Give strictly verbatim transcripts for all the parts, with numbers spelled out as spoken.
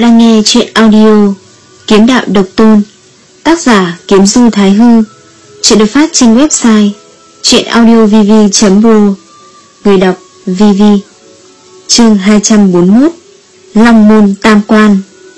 đang nghe truyện audio Kiếm Đạo Độc Tôn, tác giả Kiếm Du Thái Hư. Chuyện được phát trên website truyệnaudiovv chấm pro. Người đọc Vivi. Chương hai trăm bốn mươi mốt. Long môn tam quan.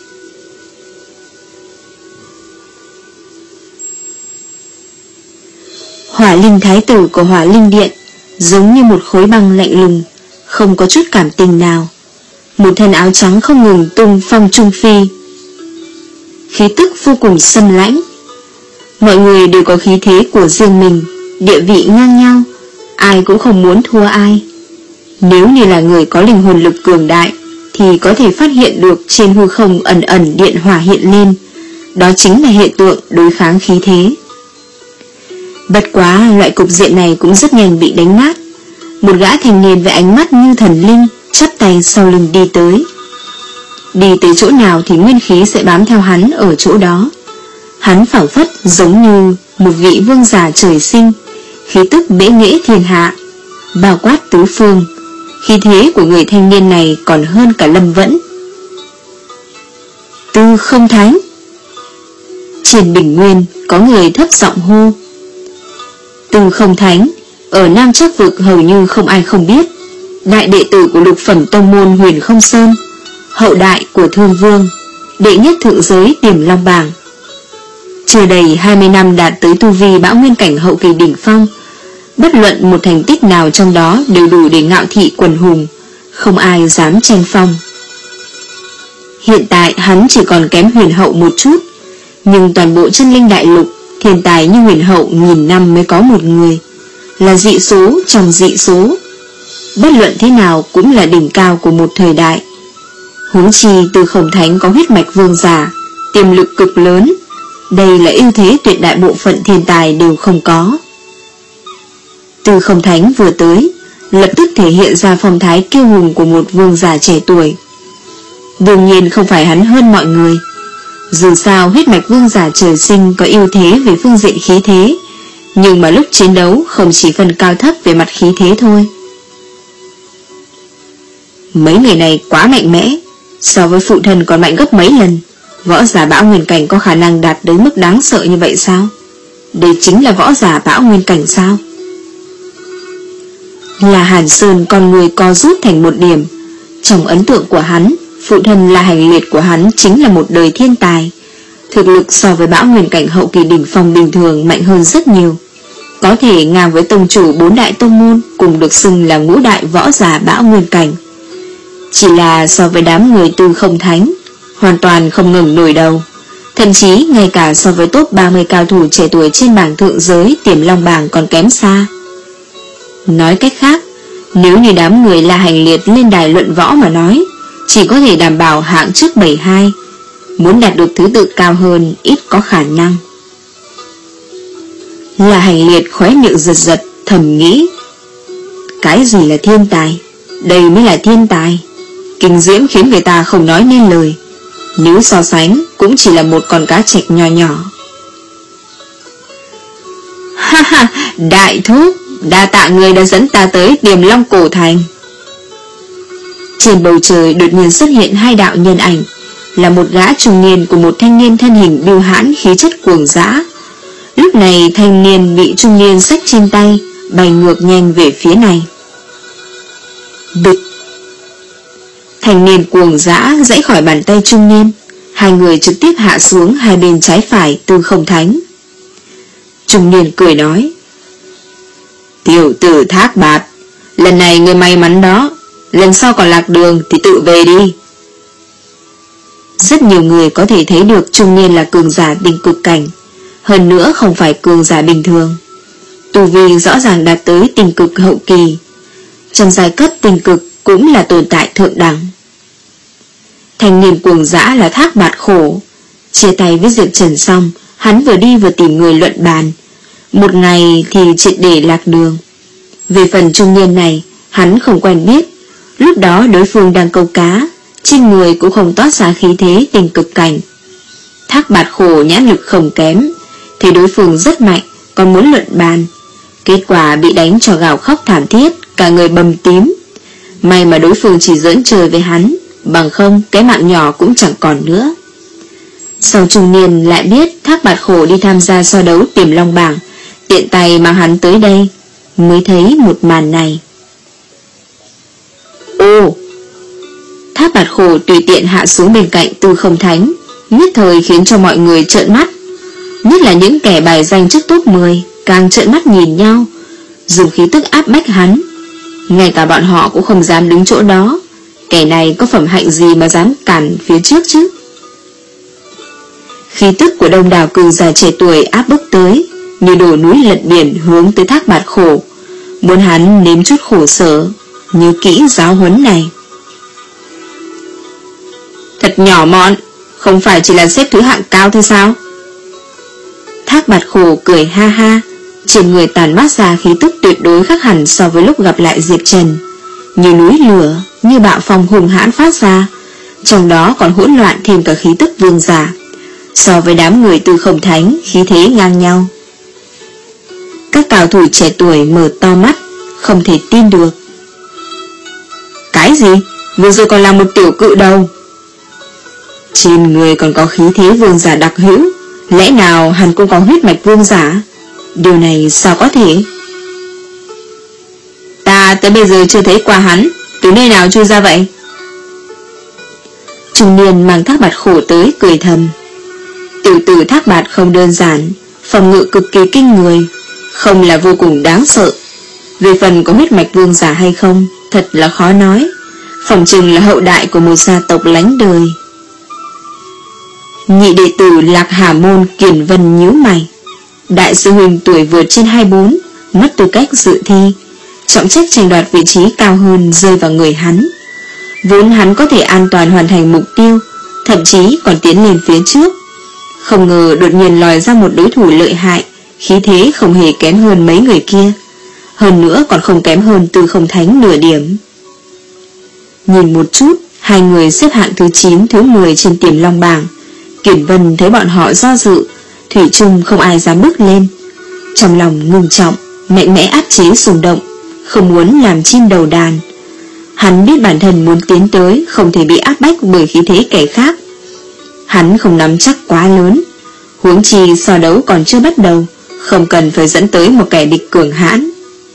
Hỏa linh thái tử của Hỏa linh điện giống như một khối băng lạnh lùng, không có chút cảm tình nào. Một thân áo trắng không ngừng tung phong trung phi, khí tức vô cùng xâm lãnh. Mọi người đều có khí thế của riêng mình, địa vị ngang nhau, ai cũng không muốn thua ai. Nếu như là người có linh hồn lực cường đại thì có thể phát hiện được trên hư không ẩn ẩn điện hỏa hiện lên, đó chính là hiện tượng đối kháng khí thế. Bất quá loại cục diện này cũng rất nhanh bị đánh nát. Một gã thanh niên với ánh mắt như thần linh chắp tay sau lưng đi tới. Đi tới chỗ nào thì nguyên khí sẽ bám theo hắn ở chỗ đó. Hắn phảng phất giống như một vị vương giả trời sinh, khí tức bẽ nghễ thiên hạ, bao quát tứ phương. Khí thế của người thanh niên này còn hơn cả Lâm Vẫn. Tư Không Thánh. Trên bình nguyên có người thấp giọng hô. Tư Không Thánh ở Nam Trác Vực hầu như không ai không biết, đại đệ tử của lục phẩm tông môn Huyền Không Sơn, hậu đại của Thương Vương, đệ nhất thượng giới Tiềm Long Bảng. Chưa đầy hai mươi năm đạt tới tu vi bão nguyên cảnh hậu kỳ đỉnh phong, bất luận một thành tích nào trong đó đều đủ để ngạo thị quần hùng, không ai dám tranh phong. Hiện tại hắn chỉ còn kém Huyền Hậu một chút, nhưng toàn bộ chân linh đại lục, thiên tài như Huyền Hậu nghìn năm mới có một người, là dị số trong dị số. Bất luận thế nào cũng là đỉnh cao của một thời đại. Huống chi Tư Không Thánh có huyết mạch vương giả, tiềm lực cực lớn, đây là ưu thế tuyệt đại bộ phận thiên tài đều không có. Tư Không Thánh vừa tới, lập tức thể hiện ra phong thái kiêu hùng của một vương giả trẻ tuổi. Đương nhiên không phải hắn hơn mọi người, dù sao huyết mạch vương giả trời sinh có ưu thế về phương diện khí thế, nhưng mà lúc chiến đấu không chỉ phân cao thấp về mặt khí thế thôi. Mấy người này quá mạnh mẽ, so với phụ thân còn mạnh gấp mấy lần. Võ giả bão nguyên cảnh có khả năng đạt đến mức đáng sợ như vậy sao? Đây chính là võ giả bão nguyên cảnh sao? Là Hàn Sơn con người co rút thành một điểm. Trong ấn tượng của hắn, phụ thân là Hành Liệt của hắn chính là một đời thiên tài, thực lực so với bão nguyên cảnh hậu kỳ đỉnh phong bình thường mạnh hơn rất nhiều, có thể ngang với tông chủ bốn đại tông môn, cùng được xưng là ngũ đại võ giả bão nguyên cảnh. Chỉ là so với đám người Tư Không Thánh, hoàn toàn không ngừng nổi đầu, thậm chí ngay cả so với top ba mươi cao thủ trẻ tuổi trên bảng thượng giới Tiềm Long Bảng còn kém xa. Nói cách khác, nếu như đám người La Hành Liệt lên đài luận võ mà nói, chỉ có thể đảm bảo hạng trước bảy hai, muốn đạt được thứ tự cao hơn ít có khả năng. La Hành Liệt khóe miệng giật giật, thầm nghĩ, cái gì là thiên tài? Đây mới là thiên tài, kinh diễm khiến người ta không nói nên lời. Nếu so sánh cũng chỉ là một con cá trạch nhỏ nhỏ. Ha ha, đại thúc, đa tạ người đã dẫn ta tới Tiềm Long cổ thành. Trên bầu trời đột nhiên xuất hiện hai đạo nhân ảnh, là một gã trung niên của một thanh niên thân hình bưu hãn khí chất cuồng dã. Lúc này thanh niên bị trung niên xách trên tay, bay ngược nhanh về phía này. Bịch! Thanh niên cuồng dã giãy khỏi bàn tay trung niên, hai người trực tiếp hạ xuống hai bên trái phải Tư Không Thánh. Trung niên cười nói, tiểu tử Thác Bạt, lần này ngươi may mắn đó, lần sau còn lạc đường thì tự về đi. Rất nhiều người có thể thấy được trung niên là cường giả đỉnh cực cảnh, hơn nữa không phải cường giả bình thường, tu vi rõ ràng đạt tới tinh cực hậu kỳ, trong giai cấp tinh cực cũng là tồn tại thượng đẳng. Thanh niên cuồng dã là Thác Bạt Khổ. Chia tay với Diệp Trần xong, hắn vừa đi vừa tìm người luận bàn, một ngày thì triệt để lạc đường. Về phần trung niên này, hắn không quen biết, lúc đó đối phương đang câu cá, trên người cũng không toát ra khí thế tình cực cảnh. Thác Bạt Khổ nhãn lực không kém, thì đối phương rất mạnh, còn muốn luận bàn, kết quả bị đánh cho gào khóc thảm thiết, cả người bầm tím. May mà đối phương chỉ giỡn chơi với hắn, bằng không cái mạng nhỏ cũng chẳng còn nữa. Sau trung niên lại biết Thác Bạt Khổ đi tham gia so đấu Tiềm Long bảng, tiện tay mang hắn tới đây, mới thấy một màn này. Ô! Thác Bạt Khổ tùy tiện hạ xuống bên cạnh Tư Không Thánh, nhất thời khiến cho mọi người trợn mắt. Nhất là những kẻ bài danh trước top mười càng trợn mắt nhìn nhau, dùng khí tức áp bách hắn. Ngay cả bọn họ cũng không dám đứng chỗ đó. Kẻ này có phẩm hạnh gì mà dám cản phía trước chứ? Khí tức của đông đảo cường giả trẻ tuổi áp bức tới, như đổ núi lật biển hướng tới Thác Bạt Khổ, muốn hắn nếm chút khổ sở, như kỹ giáo huấn này. Thật nhỏ mọn, không phải chỉ là xếp thứ hạng cao thôi sao? Thác Bạt Khổ cười ha ha, trên người tàn mát ra khí tức tuyệt đối khác hẳn so với lúc gặp lại Diệp Trần, như núi lửa, như bạo phong hùng hãn phát ra, trong đó còn hỗn loạn thêm cả khí tức vương giả. So với đám người Tư Không Thánh, khí thế ngang nhau. Các cao thủ trẻ tuổi mở to mắt, không thể tin được. Cái gì? Vừa rồi còn là một tiểu cự đầu. Trên người còn có khí thế vương giả đặc hữu, lẽ nào hắn cũng có huyết mạch vương giả? Điều này sao có thể? Ta tới bây giờ chưa thấy qua hắn, từ nơi nào chui ra vậy? Trung niên mang Thác Bạt Khổ tới cười thầm. Tiểu tử Thác Bạt không đơn giản, phòng ngự cực kỳ kinh người, không là vô cùng đáng sợ. Về phần có huyết mạch vương giả hay không, thật là khó nói. Phòng chừng là hậu đại của một gia tộc lánh đời. Nhị đệ tử Lạc Hà Môn Kiền Vân nhíu mày. Đại sư huynh tuổi vượt trên hai mươi bốn, mất tư cách dự thi, trọng trách tranh đoạt vị trí cao hơn rơi vào người hắn. Vốn hắn có thể an toàn hoàn thành mục tiêu, thậm chí còn tiến lên phía trước. Không ngờ đột nhiên lòi ra một đối thủ lợi hại, khí thế không hề kém hơn mấy người kia, hơn nữa còn không kém hơn Tư Không Thánh nửa điểm. Nhìn một chút, hai người xếp hạng thứ chín, thứ mười trên Tiềm Long bảng. Kiển Vân thấy bọn họ do dự, thủy chung không ai dám bước lên. Trong lòng ngưng trọng, mạnh mẽ áp chế xung động, không muốn làm chim đầu đàn. Hắn biết bản thân muốn tiến tới không thể bị áp bách bởi khí thế kẻ khác. Hắn không nắm chắc quá lớn, huống chi so đấu còn chưa bắt đầu, không cần phải dẫn tới một kẻ địch cường hãn.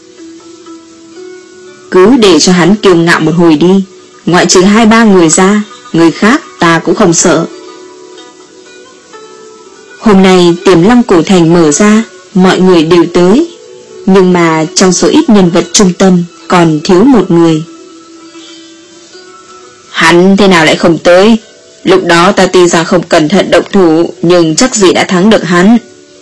Cứ để cho hắn kiêu ngạo một hồi đi, ngoại trừ hai ba người ra, người khác ta cũng không sợ. Hôm nay Tiềm Long cổ thành mở ra, mọi người đều tới, nhưng mà trong số ít nhân vật trung tâm còn thiếu một người. Hắn thế nào lại không tới? Lúc đó ta tuy rằng không cẩn thận động thủ, nhưng chắc gì đã thắng được hắn.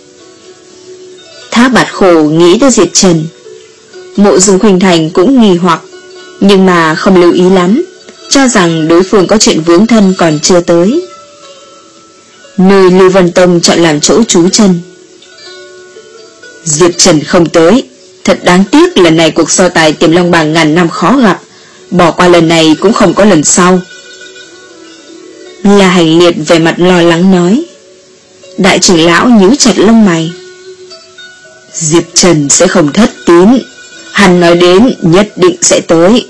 Thác Bạt Khổ nghĩ tới Diệp Trần. Mộ Dung Khuynh Thành cũng nghi hoặc, nhưng mà không lưu ý lắm, cho rằng đối phương có chuyện vướng thân còn chưa tới. Nơi Lưu Vân Tông chọn làm chỗ trú chân. Diệp Trần không tới, thật đáng tiếc, lần này cuộc so tài Tiềm Long bảng ngàn năm khó gặp, bỏ qua lần này cũng không có lần sau. La Hành Liệt về mặt lo lắng nói. Đại trưởng lão nhíu chặt lông mày. Diệp Trần sẽ không thất tín, hắn nói đến nhất định sẽ tới.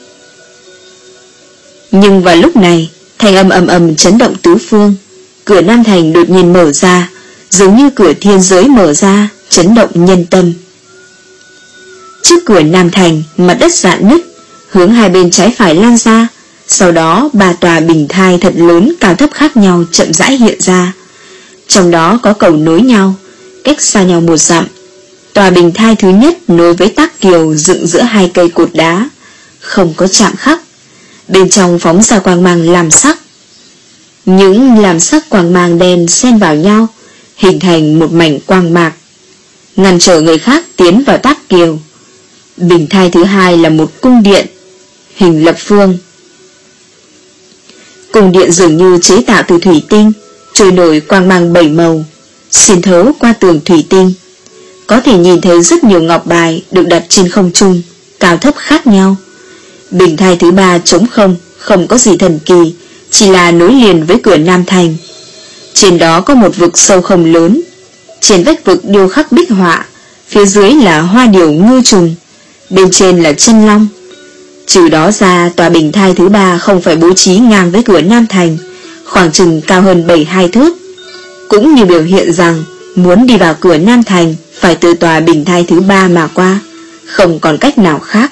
Nhưng vào lúc này, thanh âm ầm ầm chấn động tứ phương. Cửa Nam Thành đột nhiên mở ra, giống như cửa thiên giới mở ra, chấn động nhân tâm. Trước cửa Nam Thành, mặt đất rạn nứt, hướng hai bên trái phải lan ra. Sau đó ba tòa bình thai thật lớn cao thấp khác nhau chậm rãi hiện ra. Trong đó có cầu nối nhau, cách xa nhau một dặm. Tòa bình thai thứ nhất nối với Tác Kiều dựng giữa hai cây cột đá, không có chạm khắc. Bên trong phóng ra quang mang làm sắc. Những làm sắc quang mang đen xen vào nhau, hình thành một mảnh quang mạc, ngăn trở người khác tiến vào Tác Kiều. Bình thai thứ hai là một cung điện, hình lập phương. Cung điện dường như chế tạo từ thủy tinh, trôi nổi quang mang bảy màu, xuyên thấu qua tường thủy tinh. Có thể nhìn thấy rất nhiều ngọc bài được đặt trên không trung, cao thấp khác nhau. Bình thai thứ ba trống không, không có gì thần kỳ, chỉ là nối liền với cửa Nam Thành. Trên đó có một vực sâu không lớn, trên vách vực điêu khắc bích họa, phía dưới là hoa điểu ngư trùng, bên trên là chân long. Trừ đó ra, tòa bình thai thứ ba không phải bố trí ngang với cửa Nam Thành, khoảng chừng cao hơn bảy hai thước, cũng như biểu hiện rằng muốn đi vào cửa Nam Thành phải từ tòa bình thai thứ ba mà qua, không còn cách nào khác.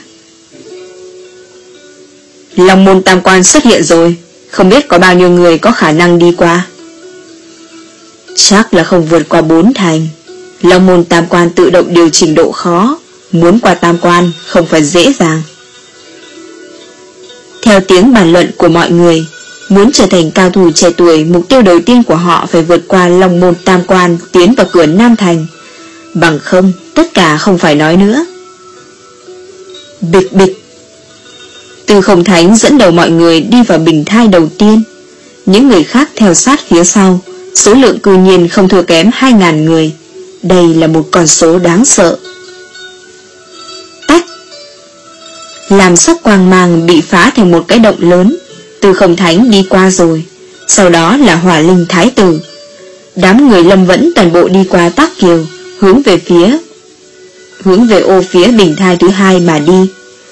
Long môn tam quan xuất hiện rồi, không biết có bao nhiêu người có khả năng đi qua. Chắc là không vượt qua bốn thành. Long môn tam quan tự động điều chỉnh độ khó, muốn qua tam quan không phải dễ dàng. Theo tiếng bàn luận của mọi người, muốn trở thành cao thủ trẻ tuổi, mục tiêu đầu tiên của họ phải vượt qua Long môn tam quan, tiến vào cửa Nam Thành. Bằng không, tất cả không phải nói nữa. Bịch bịch. Từ Không Thánh dẫn đầu mọi người đi vào bình thai đầu tiên. Những người khác theo sát phía sau, số lượng cư nhiên không thua kém hai ngàn người. Đây là một con số đáng sợ. Tách. Làm sắc quang mang bị phá thành một cái động lớn. Từ Không Thánh đi qua rồi, sau đó là Hỏa Linh Thái Tử. Đám người Lâm Vẫn toàn bộ đi qua Tác Kiều, hướng về phía Hướng về ô phía bình thai thứ hai mà đi.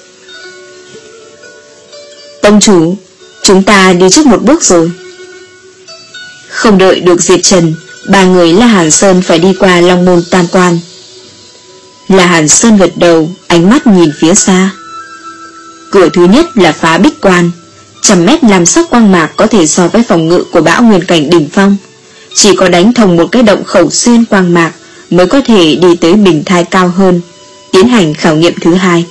Tông chủ, chúng ta đi trước một bước rồi. Không đợi được diệt trần, ba người La Hàn Sơn phải đi qua Long môn tam quan. La Hàn Sơn gật đầu, ánh mắt nhìn phía xa. Cửa thứ nhất là phá bích quan, trăm mét làm sắc quang mạc có thể so với phòng ngự của bão nguyên cảnh đỉnh phong. Chỉ có đánh thông một cái động khẩu xuyên quang mạc mới có thể đi tới bình thai cao hơn, tiến hành khảo nghiệm thứ hai.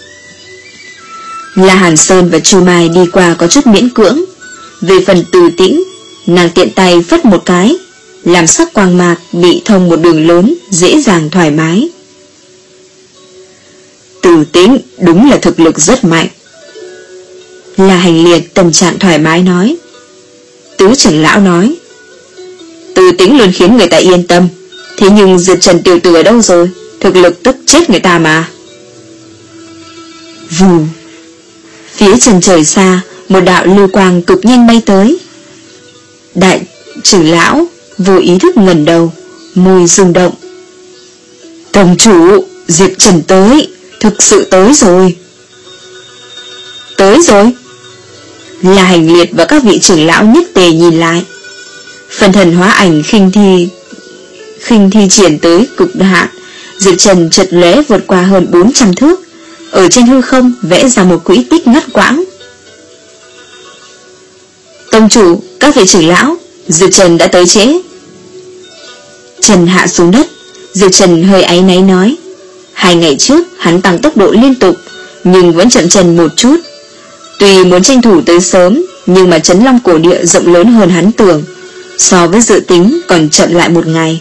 La Hàn Sơn và Chu Mai đi qua có chút miễn cưỡng. Về phần Từ Tĩnh, nàng tiện tay phất một cái, làm sắc quang mạc bị thông một đường lớn, dễ dàng thoải mái. Từ Tĩnh đúng là thực lực rất mạnh. La Hành Liệt tâm trạng thoải mái nói. Tứ trưởng lão nói, Từ Tĩnh luôn khiến người ta yên tâm. Thế nhưng diệt trần tiểu tử ở đâu rồi? Thực lực tức chết người ta mà. Vù. Phía chân trời xa, một đạo lưu quang cực nhanh bay tới. Đại trưởng lão vô ý thức ngẩng đầu, môi rung động. Tông chủ, diệt trần tới, thực sự tới rồi. Tới rồi. La Hành Liệt và các vị trưởng lão nhất tề nhìn lại. Phần thần hóa ảnh khinh thi khinh thi triển tới cực hạn, diệt trần chật lóe vượt qua hơn bốn trăm thước, ở trên hư không vẽ ra một quỹ tích ngắt quãng. Tông chủ, các vị trưởng lão, diệt trần đã tới trễ. Trần hạ xuống đất, diệt trần hơi áy náy nói. Hai ngày trước hắn tăng tốc độ liên tục, nhưng vẫn chậm chân một chút. Tuy muốn tranh thủ tới sớm, nhưng mà Trấn Long cổ địa rộng lớn hơn hắn tưởng, so với dự tính còn chậm lại một ngày.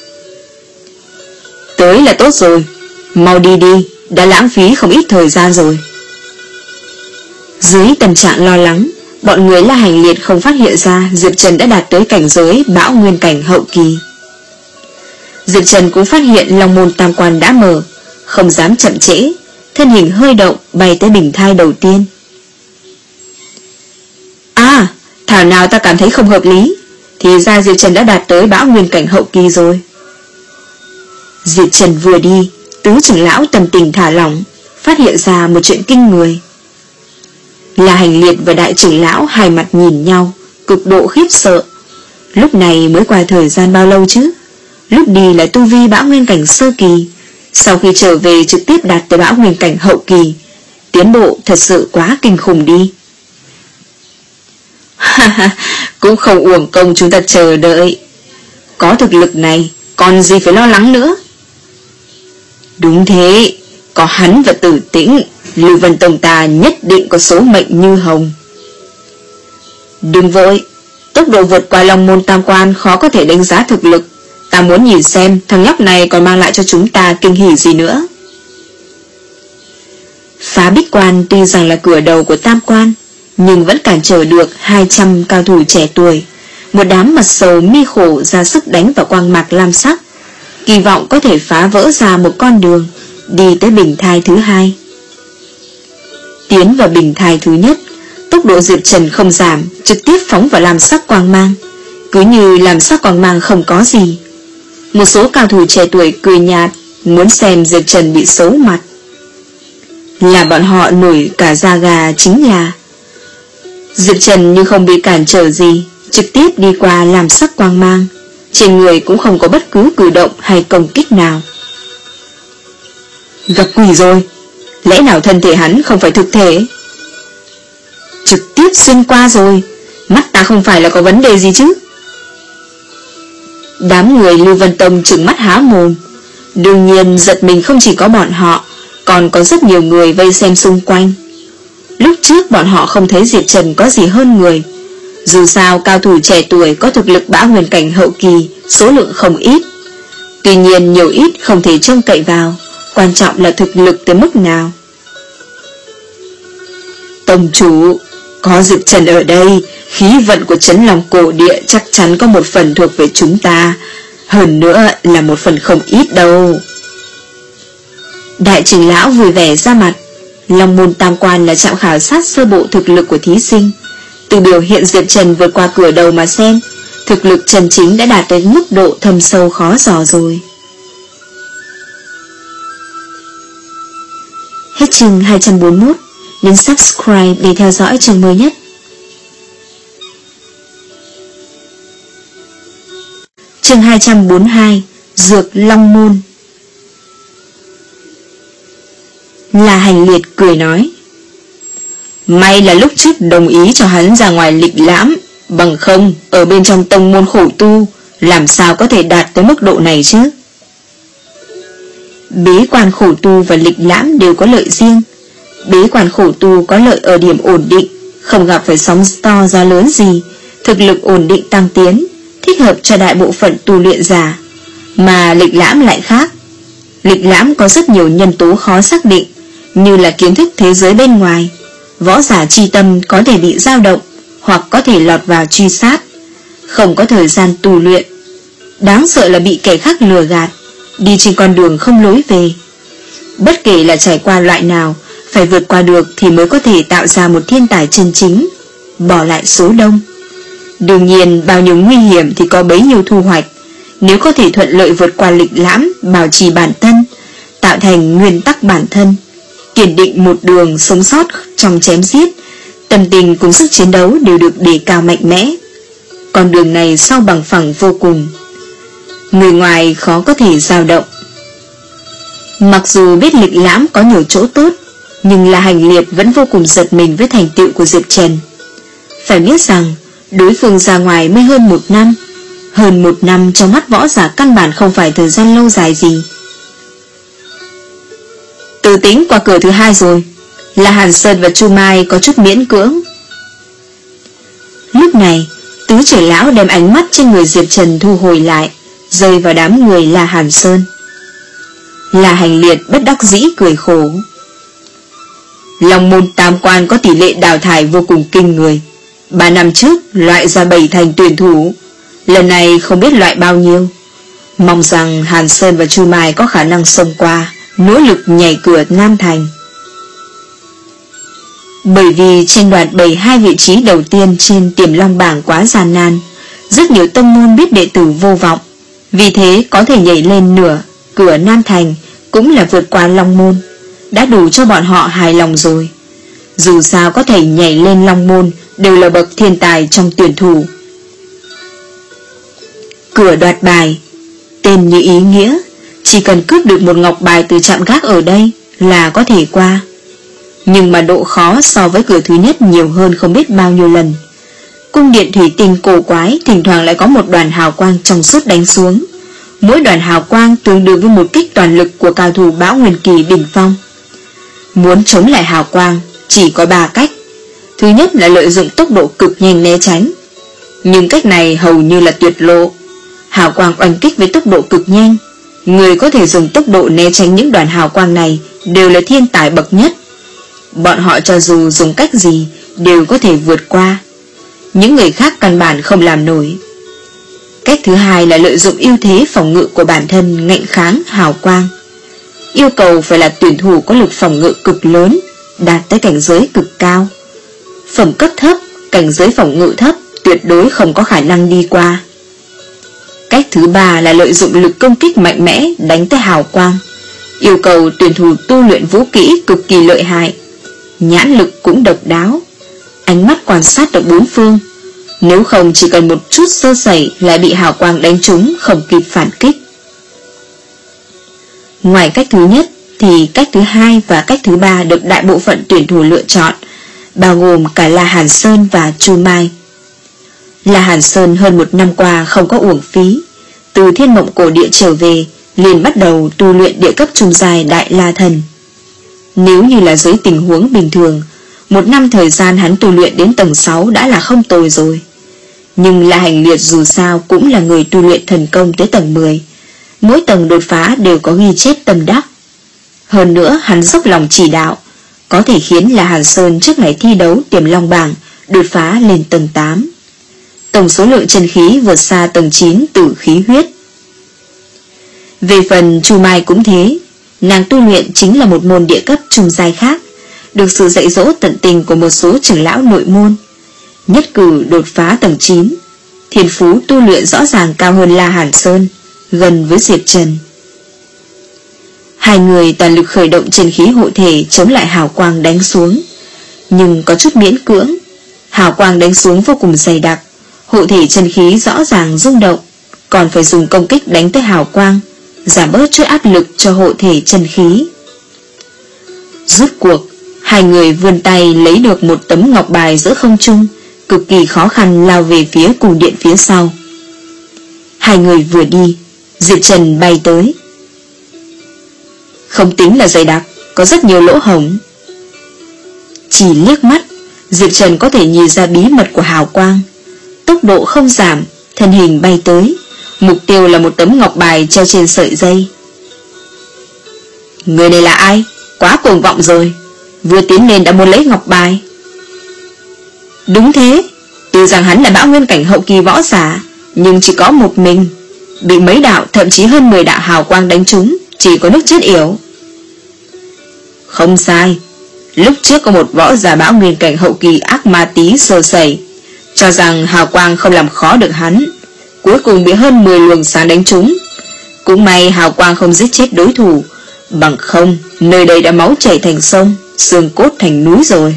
Tới là tốt rồi, mau đi đi, đã lãng phí không ít thời gian rồi. Dưới tâm trạng lo lắng, bọn người La Hành Liệt không phát hiện ra Diệp Trần đã đạt tới cảnh giới bão nguyên cảnh hậu kỳ. Diệp Trần cũng phát hiện Long môn tam quan đã mở, không dám chậm trễ, thân hình hơi động bay tới bình thai đầu tiên. À, thảo nào ta cảm thấy không hợp lý, thì ra Diệp Trần đã đạt tới bão nguyên cảnh hậu kỳ rồi. Diệp Trần vừa đi, tứ trưởng lão tâm tình thả lỏng, phát hiện ra một chuyện kinh người. La Hành Liệt và đại trưởng lão hai mặt nhìn nhau, cực độ khiếp sợ. Lúc này mới qua thời gian bao lâu chứ? Lúc đi là tu vi bão nguyên cảnh sơ kỳ, sau khi trở về trực tiếp đạt tới bão nguyên cảnh hậu kỳ. Tiến bộ thật sự quá kinh khủng đi. Cũng không uổng công chúng ta chờ đợi. Có thực lực này, còn gì phải lo lắng nữa. Đúng thế, có hắn và Tử Tĩnh, Lưu Vân Tông ta nhất định có số mệnh như hồng. Đừng vội, tốc độ vượt qua Long môn tam quan khó có thể đánh giá thực lực. Ta muốn nhìn xem thằng nhóc này còn mang lại cho chúng ta kinh hỉ gì nữa. Phá bích quan tuy rằng là cửa đầu của tam quan, nhưng vẫn cản trở được hai trăm cao thủ trẻ tuổi. Một đám mặt sầu mi khổ ra sức đánh vào quang mạc lam sắc, kỳ vọng có thể phá vỡ ra một con đường đi tới bình thai thứ hai. Tiến vào bình thai thứ nhất, tốc độ Diệp Trần không giảm, trực tiếp phóng vào làm sắc quang mang, cứ như làm sắc quang mang không có gì. Một số cao thủ trẻ tuổi cười nhạt, muốn xem Diệp Trần bị xấu mặt. Là bọn họ nổi cả da gà chính là Diệp Trần như không bị cản trở gì, trực tiếp đi qua làm sắc quang mang, trên người cũng không có bất cứ cử động hay công kích nào. Gặp quỷ rồi, lẽ nào thân thể hắn không phải thực thể? Trực tiếp xuyên qua rồi, mắt ta không phải là có vấn đề gì chứ? Đám người Lưu Vân Tông trừng mắt há mồm. Đương nhiên giật mình không chỉ có bọn họ, còn có rất nhiều người vây xem xung quanh. Lúc trước bọn họ không thấy Diệp Trần có gì hơn người. Dù sao cao thủ trẻ tuổi có thực lực bão nguyên cảnh hậu kỳ, số lượng không ít. Tuy nhiên nhiều ít không thể trông cậy vào, quan trọng là thực lực tới mức nào. Tông chủ, có Diệp Trần ở đây, khí vận của Trấn Long Cổ Địa chắc chắn có một phần thuộc về chúng ta, hơn nữa là một phần không ít đâu. Đại trưởng lão vui vẻ ra mặt. Long môn tam quan là trạm khảo sát sơ bộ thực lực của thí sinh. Từ biểu hiện Diệp Trần vượt qua cửa đầu mà xem, thực lực chân chính đã đạt đến mức độ thâm sâu khó dò rồi. Hết chương hai trăm bốn mươi mốt. Nhấn subscribe để theo dõi chương mới nhất. Chương hai trăm bốn mươi hai. Dược Long Môn. La Hành Liệt cười nói, may là lúc trước đồng ý cho hắn ra ngoài lịch lãm, bằng không ở bên trong tông môn khổ tu làm sao có thể đạt tới mức độ này chứ. Bế quan khổ tu và lịch lãm đều có lợi riêng. Bế quan khổ tu có lợi ở điểm ổn định, không gặp phải sóng to gió lớn gì, thực lực ổn định tăng tiến, thích hợp cho đại bộ phận tu luyện giả. Mà lịch lãm lại khác. Lịch lãm có rất nhiều nhân tố khó xác định, như là kiến thức thế giới bên ngoài. Võ giả chi tâm có thể bị dao động, hoặc có thể lọt vào truy sát, không có thời gian tu luyện. Đáng sợ là bị kẻ khác lừa gạt, đi trên con đường không lối về. Bất kể là trải qua loại nào, phải vượt qua được thì mới có thể tạo ra một thiên tài chân chính, bỏ lại số đông. Đương nhiên bao nhiêu nguy hiểm thì có bấy nhiêu thu hoạch. Nếu có thể thuận lợi vượt qua lịch lãm, bảo trì bản thân, tạo thành nguyên tắc bản thân, kiên định một đường sống sót trong chém giết, tâm tình cùng sức chiến đấu đều được đề cao mạnh mẽ. Con đường này sau bằng phẳng vô cùng, người ngoài khó có thể dao động. Mặc dù biết lịch lãm có nhiều chỗ tốt, nhưng La Hành Liệt vẫn vô cùng giật mình với thành tựu của Diệp Trần. Phải biết rằng đối phương ra ngoài mới hơn một năm. Hơn một năm trong mắt võ giả căn bản không phải thời gian lâu dài gì. Từ tính qua cửa thứ hai rồi. La Hàn Sơn và Chu Mai có chút miễn cưỡng. Lúc này tứ trưởng lão đem ánh mắt trên người Diệp Trần thu hồi lại, rơi vào đám người La Hàn Sơn. La Hành Liệt bất đắc dĩ cười khổ. Long môn tam quan có tỷ lệ đào thải vô cùng kinh người. Ba năm trước loại ra bảy thành tuyển thủ, lần này không biết loại bao nhiêu. Mong rằng Hàn Sơn và Chu Mai có khả năng xông qua, nỗ lực nhảy cửa Nam Thành. Bởi vì tranh đoạt bảy hai vị trí đầu tiên trên Tiềm Long bảng quá gian nan, rất nhiều tông môn biết đệ tử vô vọng, vì thế có thể nhảy lên nửa cửa Nam Thành cũng là vượt qua Long môn, đã đủ cho bọn họ hài lòng rồi. Dù sao có thể nhảy lên Long môn đều là bậc thiên tài trong tuyển thủ. Cửa đoạt bài, tên như ý nghĩa, chỉ cần cướp được một ngọc bài từ trạm gác ở đây là có thể qua. Nhưng mà độ khó so với cửa thứ nhất nhiều hơn không biết bao nhiêu lần. Cung điện thủy tinh cổ quái thỉnh thoảng lại có một đoàn hào quang trong suốt đánh xuống. Mỗi đoàn hào quang tương đương với một kích toàn lực của cao thủ bão nguyên kỳ đỉnh phong. Muốn chống lại hào quang chỉ có ba cách. Thứ nhất là lợi dụng tốc độ cực nhanh né tránh, nhưng cách này hầu như là tuyệt lộ. Hào quang oanh kích với tốc độ cực nhanh, người có thể dùng tốc độ né tránh những đoàn hào quang này đều là thiên tài bậc nhất. Bọn họ cho dù dùng cách gì đều có thể vượt qua, những người khác căn bản không làm nổi. Cách thứ hai là lợi dụng ưu thế phòng ngự của bản thân ngạnh kháng hào quang. Yêu cầu phải là tuyển thủ có lực phòng ngự cực lớn, đạt tới cảnh giới cực cao. Phẩm cấp thấp, cảnh giới phòng ngự thấp tuyệt đối không có khả năng đi qua. Cách thứ ba là lợi dụng lực công kích mạnh mẽ đánh tới hào quang. Yêu cầu tuyển thủ tu luyện vũ kỹ cực kỳ lợi hại, nhãn lực cũng độc đáo, ánh mắt quan sát được bốn phương. Nếu không chỉ cần một chút sơ sẩy lại bị hào quang đánh trúng, không kịp phản kích. Ngoài cách thứ nhất thì cách thứ hai và cách thứ ba được đại bộ phận tuyển thủ lựa chọn, bao gồm cả La Hàn Sơn và Chu Mai. La Hàn Sơn hơn một năm qua không có uổng phí, từ Thiên Mộng Cổ Địa trở về liền bắt đầu tu luyện địa cấp trung giai Đại La Thần. Nếu như là dưới tình huống bình thường, một năm thời gian hắn tu luyện đến tầng sáu đã là không tồi rồi. Nhưng La Hành Liệt dù sao cũng là người tu luyện thần công tới tầng mười, mỗi tầng đột phá đều có ghi chép tâm đắc. Hơn nữa hắn dốc lòng chỉ đạo, có thể khiến La Hàn Sơn trước ngày thi đấu Tiềm Long bảng đột phá lên tầng tám. Tổng số lượng chân khí vượt xa tầng chín Tử Khí Huyết. Về phần Chu Mai cũng thế, nàng tu luyện chính là một môn địa cấp trung giai khác, được sự dạy dỗ tận tình của một số trưởng lão nội môn, nhất cử đột phá tầng chín. Thiên phú tu luyện rõ ràng cao hơn La Hàn Sơn, gần với Diệp Trần. Hai người toàn lực khởi động chân khí hộ thể chống lại hào quang đánh xuống, nhưng có chút miễn cưỡng. Hào quang đánh xuống vô cùng dày đặc, hộ thể chân khí rõ ràng rung động, còn phải dùng công kích đánh tới hào quang, giảm bớt chút áp lực cho hộ thể chân khí. Rốt cuộc, hai người vươn tay lấy được một tấm ngọc bài giữa không trung, cực kỳ khó khăn lao về phía cung điện phía sau. Hai người vừa đi, Diệp Trần bay tới. Không tính là dày đặc, có rất nhiều lỗ hổng. Chỉ liếc mắt, Diệp Trần có thể nhìn ra bí mật của hào quang. Tốc độ không giảm, thân hình bay tới, mục tiêu là một tấm ngọc bài treo trên sợi dây. Người này là ai? Quá cuồng vọng rồi, vừa tiến lên đã muốn lấy ngọc bài. Đúng thế, tuy rằng hắn là bão nguyên cảnh hậu kỳ võ giả, nhưng chỉ có một mình, bị mấy đạo thậm chí hơn mười đạo hào quang đánh trúng, chỉ có nước chết yểu. Không sai, lúc trước có một võ giả bão nguyên cảnh hậu kỳ ác ma tí sơ sẩy, cho rằng hào quang không làm khó được hắn, cuối cùng bị hơn mười luồng sáng đánh trúng. Cũng may hào quang không giết chết đối thủ, bằng không nơi đây đã máu chảy thành sông, xương cốt thành núi rồi.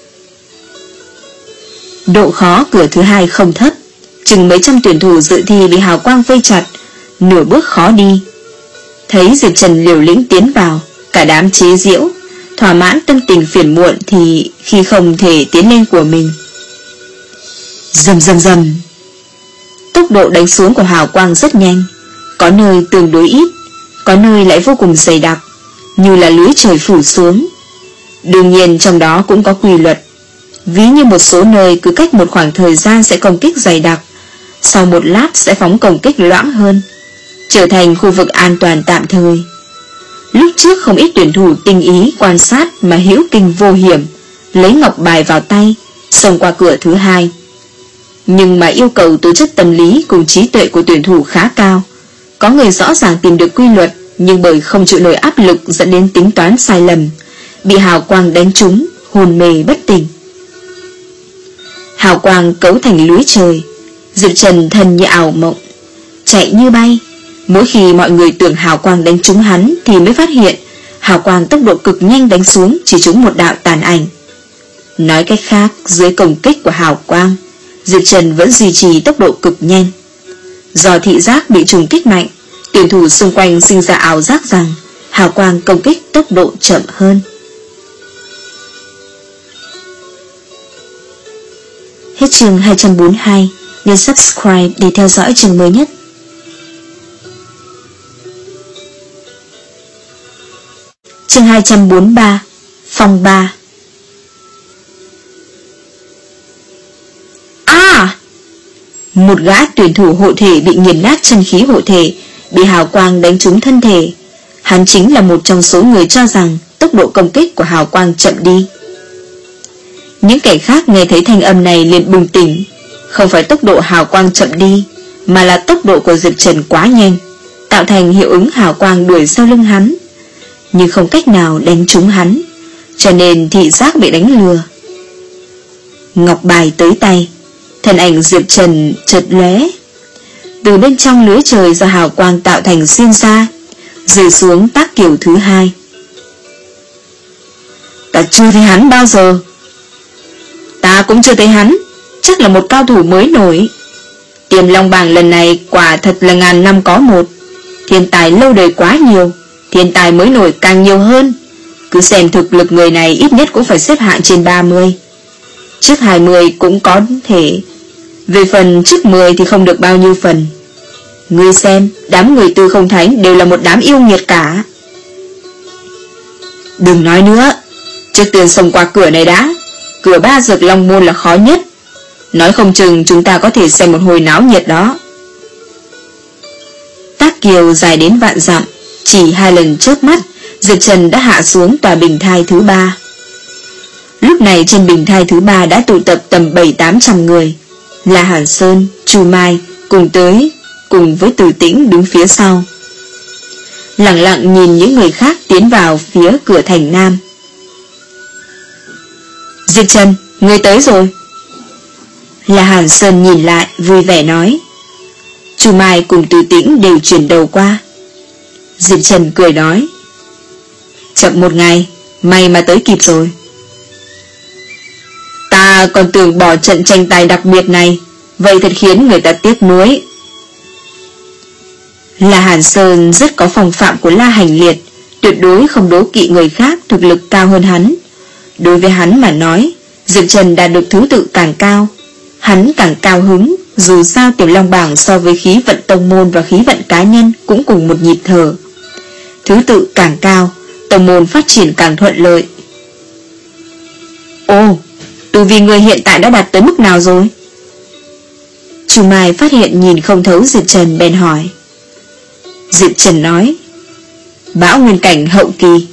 Độ khó cửa thứ hai không thấp, chừng mấy trăm tuyển thủ dự thi bị hào quang vây chặt, nửa bước khó đi. Thấy Diệp Trần liều lĩnh tiến vào, cả đám chế giễu, thỏa mãn tâm tình phiền muộn thì khi không thể tiến lên của mình. Rầm rầm rầm, tốc độ đánh xuống của hào quang rất nhanh, có nơi tương đối ít, có nơi lại vô cùng dày đặc, như là lưới trời phủ xuống. Đương nhiên trong đó cũng có quy luật, ví như một số nơi cứ cách một khoảng thời gian sẽ công kích dày đặc, sau một lát sẽ phóng công kích loãng hơn, trở thành khu vực an toàn tạm thời. Lúc trước không ít tuyển thủ tinh ý quan sát mà hữu kinh vô hiểm, lấy ngọc bài vào tay, xông qua cửa thứ hai. Nhưng mà yêu cầu tố chất tâm lý cùng trí tuệ của tuyển thủ khá cao. Có người rõ ràng tìm được quy luật, nhưng bởi không chịu nổi áp lực dẫn đến tính toán sai lầm, bị hào quang đánh trúng, hồn mê bất tỉnh. Hào quang cấu thành lưới trời, Diệp Trần thân như ảo mộng, chạy như bay. Mỗi khi mọi người tưởng hào quang đánh trúng hắn thì mới phát hiện hào quang tốc độ cực nhanh đánh xuống chỉ trúng một đạo tàn ảnh. Nói cách khác, dưới công kích của hào quang, Diệp Trần vẫn duy trì tốc độ cực nhanh. Do thị giác bị trùng kích mạnh, tuyển thủ xung quanh sinh ra ảo giác rằng hào quang công kích tốc độ chậm hơn. Hết chương hai trăm bốn mươi hai, nhấn subscribe để theo dõi chương mới nhất. Chương hai trăm bốn mươi ba, phòng ba. À! Một gã tuyển thủ hộ thể bị nghiền nát chân khí hộ thể, bị hào quang đánh trúng thân thể. Hắn chính là một trong số người cho rằng tốc độ công kích của hào quang chậm đi. Những kẻ khác nghe thấy thanh âm này liền bừng tỉnh. Không phải tốc độ hào quang chậm đi, mà là tốc độ của Diệp Trần quá nhanh, tạo thành hiệu ứng hào quang đuổi sau lưng hắn, nhưng không cách nào đánh trúng hắn, cho nên thị giác bị đánh lừa. Ngọc bài tới tay, thân ảnh Diệp Trần chợt lóe. Từ bên trong lưới trời do hào quang tạo thành xuyên ra, rơi xuống Tác Kiều thứ hai. Ta chưa thấy hắn bao giờ. Ta cũng chưa thấy hắn. Chắc là một cao thủ mới nổi. Tiềm Long Bảng lần này quả thật là ngàn năm có một. Thiên tài lâu đời quá nhiều, thiên tài mới nổi càng nhiều hơn. Cứ xem thực lực người này ít nhất cũng phải xếp hạng trên ba mươi. Trước hai mươi cũng có thể. Về phần trước mười thì không được bao nhiêu phần. Ngươi xem, đám người Tư Không Thánh đều là một đám yêu nghiệt cả. Đừng nói nữa, trước tiên xông qua cửa này đã. Cửa Ba Dược Long Môn là khó nhất. Nói không chừng chúng ta có thể xem một hồi náo nhiệt đó. Tác Kiều dài đến vạn dặm, chỉ hai lần chớp mắt, Diệp Trần đã hạ xuống tòa bình thai thứ ba. Lúc này trên bình thai thứ ba đã tụ tập tầm bảy tám trăm người. Là Hàn Sơn, Chu Mai cùng tới, cùng với Từ Tĩnh đứng phía sau, lặng lặng nhìn những người khác tiến vào phía cửa thành nam. Diệp Trần, ngươi tới rồi. Là Hàn Sơn nhìn lại vui vẻ nói. Chu Mai cùng Từ Tĩnh đều chuyển đầu qua. Diệp Trần cười nói, chậm một ngày, may mà tới kịp rồi. Ta còn tưởng bỏ trận tranh tài đặc biệt này, vậy thật khiến người ta tiếc nuối. La Hàn Sơn rất có phong phạm của La Hành Liệt, tuyệt đối không đố kỵ người khác thực lực cao hơn hắn. Đối với hắn mà nói, Diệp Trần đạt được thứ tự càng cao, hắn càng cao hứng. Dù sao Tiểu Long Bảng so với khí vận tông môn và khí vận cá nhân cũng cùng một nhịp thở. Thứ tự càng cao, tông môn phát triển càng thuận lợi. Ồ, tu vi người hiện tại đã đạt tới mức nào rồi? Chu Mai phát hiện nhìn không thấu Diệp Trần bèn hỏi. Diệp Trần nói, Bão Nguyên Cảnh hậu kỳ.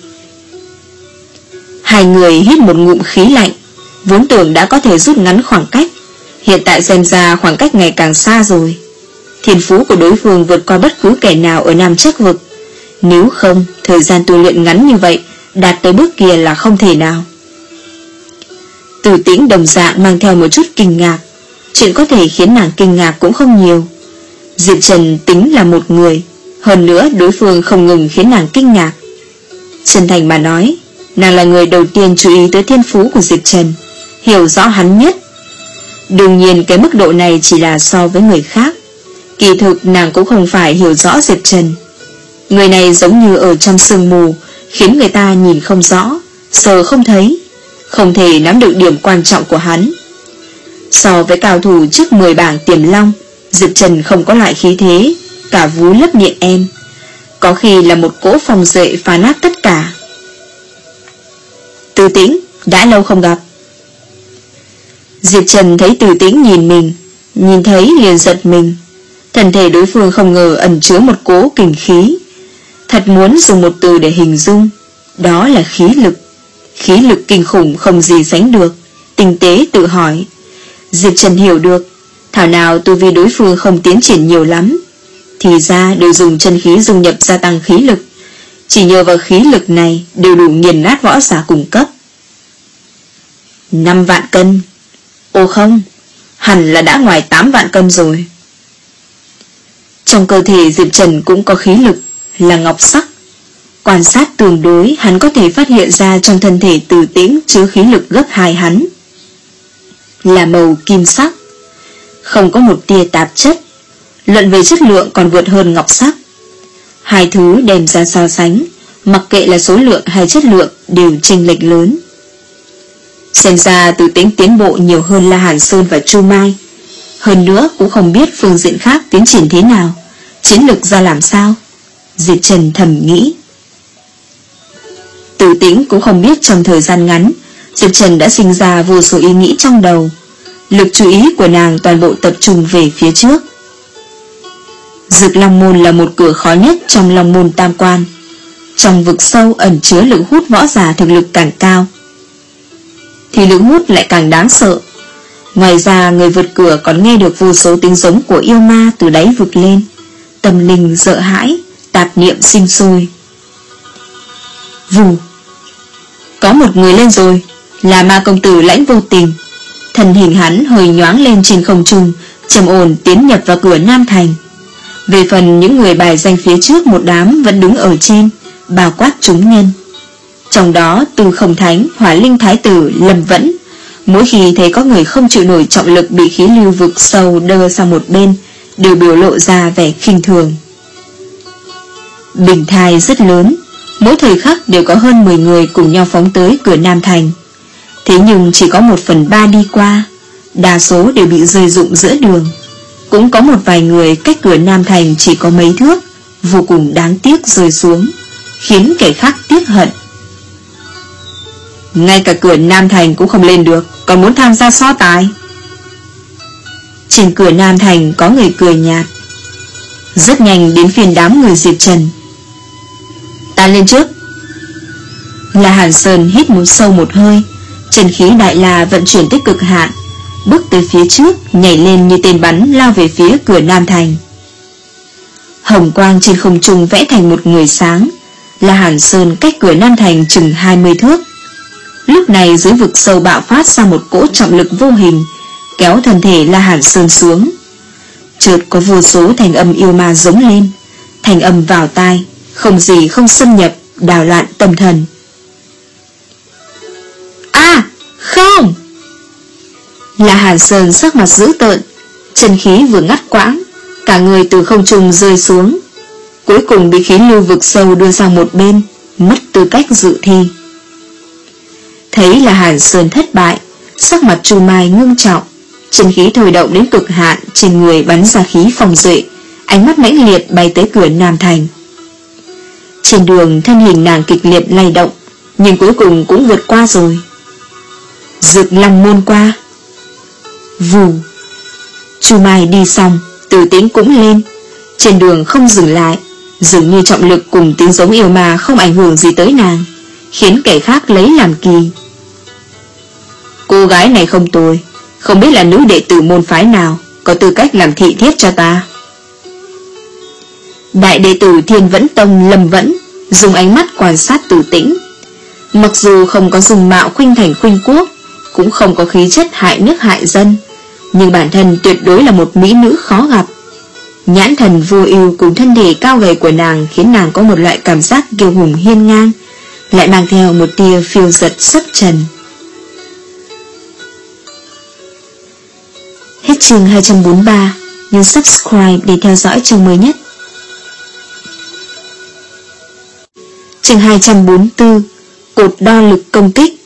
Hai người hít một ngụm khí lạnh, vốn tưởng đã có thể rút ngắn khoảng cách, hiện tại xem ra khoảng cách ngày càng xa rồi. Thiên phú của đối phương vượt qua bất cứ kẻ nào ở Nam Trắc Vực. Nếu không, thời gian tu luyện ngắn như vậy, đạt tới bước kia là không thể nào. Từ Tĩnh đồng dạng mang theo một chút kinh ngạc. Chuyện có thể khiến nàng kinh ngạc cũng không nhiều. Diệp Trần tính là một người, hơn nữa đối phương không ngừng khiến nàng kinh ngạc. Chân thành mà nói, nàng là người đầu tiên chú ý tới thiên phú của Diệp Trần, hiểu rõ hắn nhất. Đương nhiên cái mức độ này chỉ là so với người khác. Kỳ thực nàng cũng không phải hiểu rõ Diệp Trần. Người này giống như ở trong sương mù, khiến người ta nhìn không rõ, sờ không thấy, không thể nắm được điểm quan trọng của hắn. So với cao thủ trước mười bảng Tiềm Long, Diệp Trần không có loại khí thế, cả vú lấp miệng em, có khi là một cỗ phòng duệ phá nát tất cả. Từ Tĩnh, đã lâu không gặp. Diệp Trần thấy Từ Tĩnh nhìn mình, nhìn thấy liền giật mình. Thân thể đối phương không ngờ ẩn chứa một cỗ kình khí, thật muốn dùng một từ để hình dung, đó là khí lực. Khí lực kinh khủng không gì sánh được. Tinh tế tự hỏi, Diệp Trần hiểu được, thảo nào tu vi đối phương không tiến triển nhiều lắm, thì ra đều dùng chân khí dung nhập gia tăng khí lực. Chỉ nhờ vào khí lực này đều đủ nghiền nát võ giả cùng cấp. Năm vạn cân. Ô không, hẳn là đã ngoài tám vạn cân rồi. Trong cơ thể Diệp Trần cũng có khí lực, là ngọc sắc. Quan sát tương đối, hắn có thể phát hiện ra trong thân thể Từ Tĩnh chứa khí lực gấp hai hắn, là màu kim sắc, không có một tia tạp chất, luận về chất lượng còn vượt hơn ngọc sắc. Hai thứ đem ra so sánh, mặc kệ là số lượng hay chất lượng đều chênh lệch lớn. Xem ra Từ Tĩnh tiến bộ nhiều hơn La Hàn Sơn và Chu Mai. Hơn nữa cũng không biết phương diện khác tiến triển thế nào, chiến lược ra làm sao. Diệp Trần thầm nghĩ. Từ Tĩnh cũng không biết trong thời gian ngắn, Diệp Trần đã sinh ra vô số ý nghĩ trong đầu. Lực chú ý của nàng toàn bộ tập trung về phía trước. Dược Long Môn là một cửa khó nhất trong Long Môn Tam Quan. Trong vực sâu ẩn chứa lực hút võ giả thực lực càng cao, thì lực hút lại càng đáng sợ. Ngoài ra người vượt cửa còn nghe được vô số tiếng giống của yêu ma từ đáy vực lên, tâm linh sợ hãi, tạp niệm sinh sôi. Vù, có một người lên rồi, là Ma công tử Lãnh Vô Tình. Thân hình hắn hơi nhoáng lên trên không trung, trầm ổn tiến nhập vào cửa Nam Thành. Về phần những người bài danh phía trước, một đám vẫn đứng ở trên, bao quát chúng nhân. Trong đó Tư Không Thánh, Hỏa Linh Thái Tử, Lâm Vẫn, mỗi khi thấy có người không chịu nổi trọng lực bị khí lưu vực sâu đơ sang một bên, đều biểu lộ ra vẻ khinh thường. Bình Thai rất lớn, mỗi thời khắc đều có hơn mười người cùng nhau phóng tới cửa Nam Thành. Thế nhưng chỉ có một phần ba đi qua, đa số đều bị rơi rụng giữa đường. Cũng có một vài người cách cửa Nam Thành chỉ có mấy thước, vô cùng đáng tiếc rơi xuống, khiến kẻ khác tiếc hận. Ngay cả cửa Nam Thành cũng không lên được, còn muốn tham gia so tài. Trên cửa Nam Thành có người cười nhạt. Rất nhanh đến phiên đám người Diệp Trần. Ta lên trước. La Hàn Sơn hít một sâu một hơi, chân khí đại la vận chuyển tới cực hạn, bước tới phía trước, nhảy lên như tên bắn lao về phía cửa Nam Thành. Hồng quang trên không trung vẽ thành một người sáng. La Hàn Sơn cách cửa Nam Thành chừng hai mươi thước. Lúc này dưới vực sâu bạo phát ra một cỗ trọng lực vô hình, kéo thân thể La Hàn Sơn xuống. Chợt có vô số thành âm yêu ma giống lên, thành âm vào tai, không gì không xâm nhập, đảo loạn tâm thần. A, không! La Hàn Sơn sắc mặt dữ tợn, chân khí vừa ngắt quãng, cả người từ không trung rơi xuống, cuối cùng bị khí lưu vực sâu đưa sang một bên, mất tư cách dự thi. Thấy là Hàn Sơn thất bại, sắc mặt Chu Mai ngưng trọng, chân khí thôi động đến cực hạn, trên người bắn ra khí phòng duệ, ánh mắt mãnh liệt bay tới cửa Nam Thành. Trên đường thân hình nàng kịch liệt lay động, nhưng cuối cùng cũng vượt qua rồi. Dược Long môn qua. Vù. Chu Mai đi xong, Từ Tĩnh cũng lên. Trên đường không dừng lại, dường như trọng lực cùng tiếng giống yêu ma không ảnh hưởng gì tới nàng, khiến kẻ khác lấy làm kỳ. Cô gái này không tồi, không biết là nữ đệ tử môn phái nào, có tư cách làm thị thiếp cho ta. Đại đệ tử Thiên Vẫn Tông Lâm Vẫn dùng ánh mắt quan sát Từ Tĩnh. Mặc dù không có dùng mạo khuynh thành khuynh quốc, cũng không có khí chất hại nước hại dân, nhưng bản thân tuyệt đối là một mỹ nữ khó gặp. Nhãn thần vô ưu cùng thân thể cao gầy của nàng khiến nàng có một loại cảm giác kiêu hùng hiên ngang, lại mang theo một tia phiêu giật xuất trần. Hết chương hai trăm bốn mươi ba, nhấn subscribe để theo dõi chương mới nhất. Chương hai trăm bốn mươi tư, cột đo lực công kích.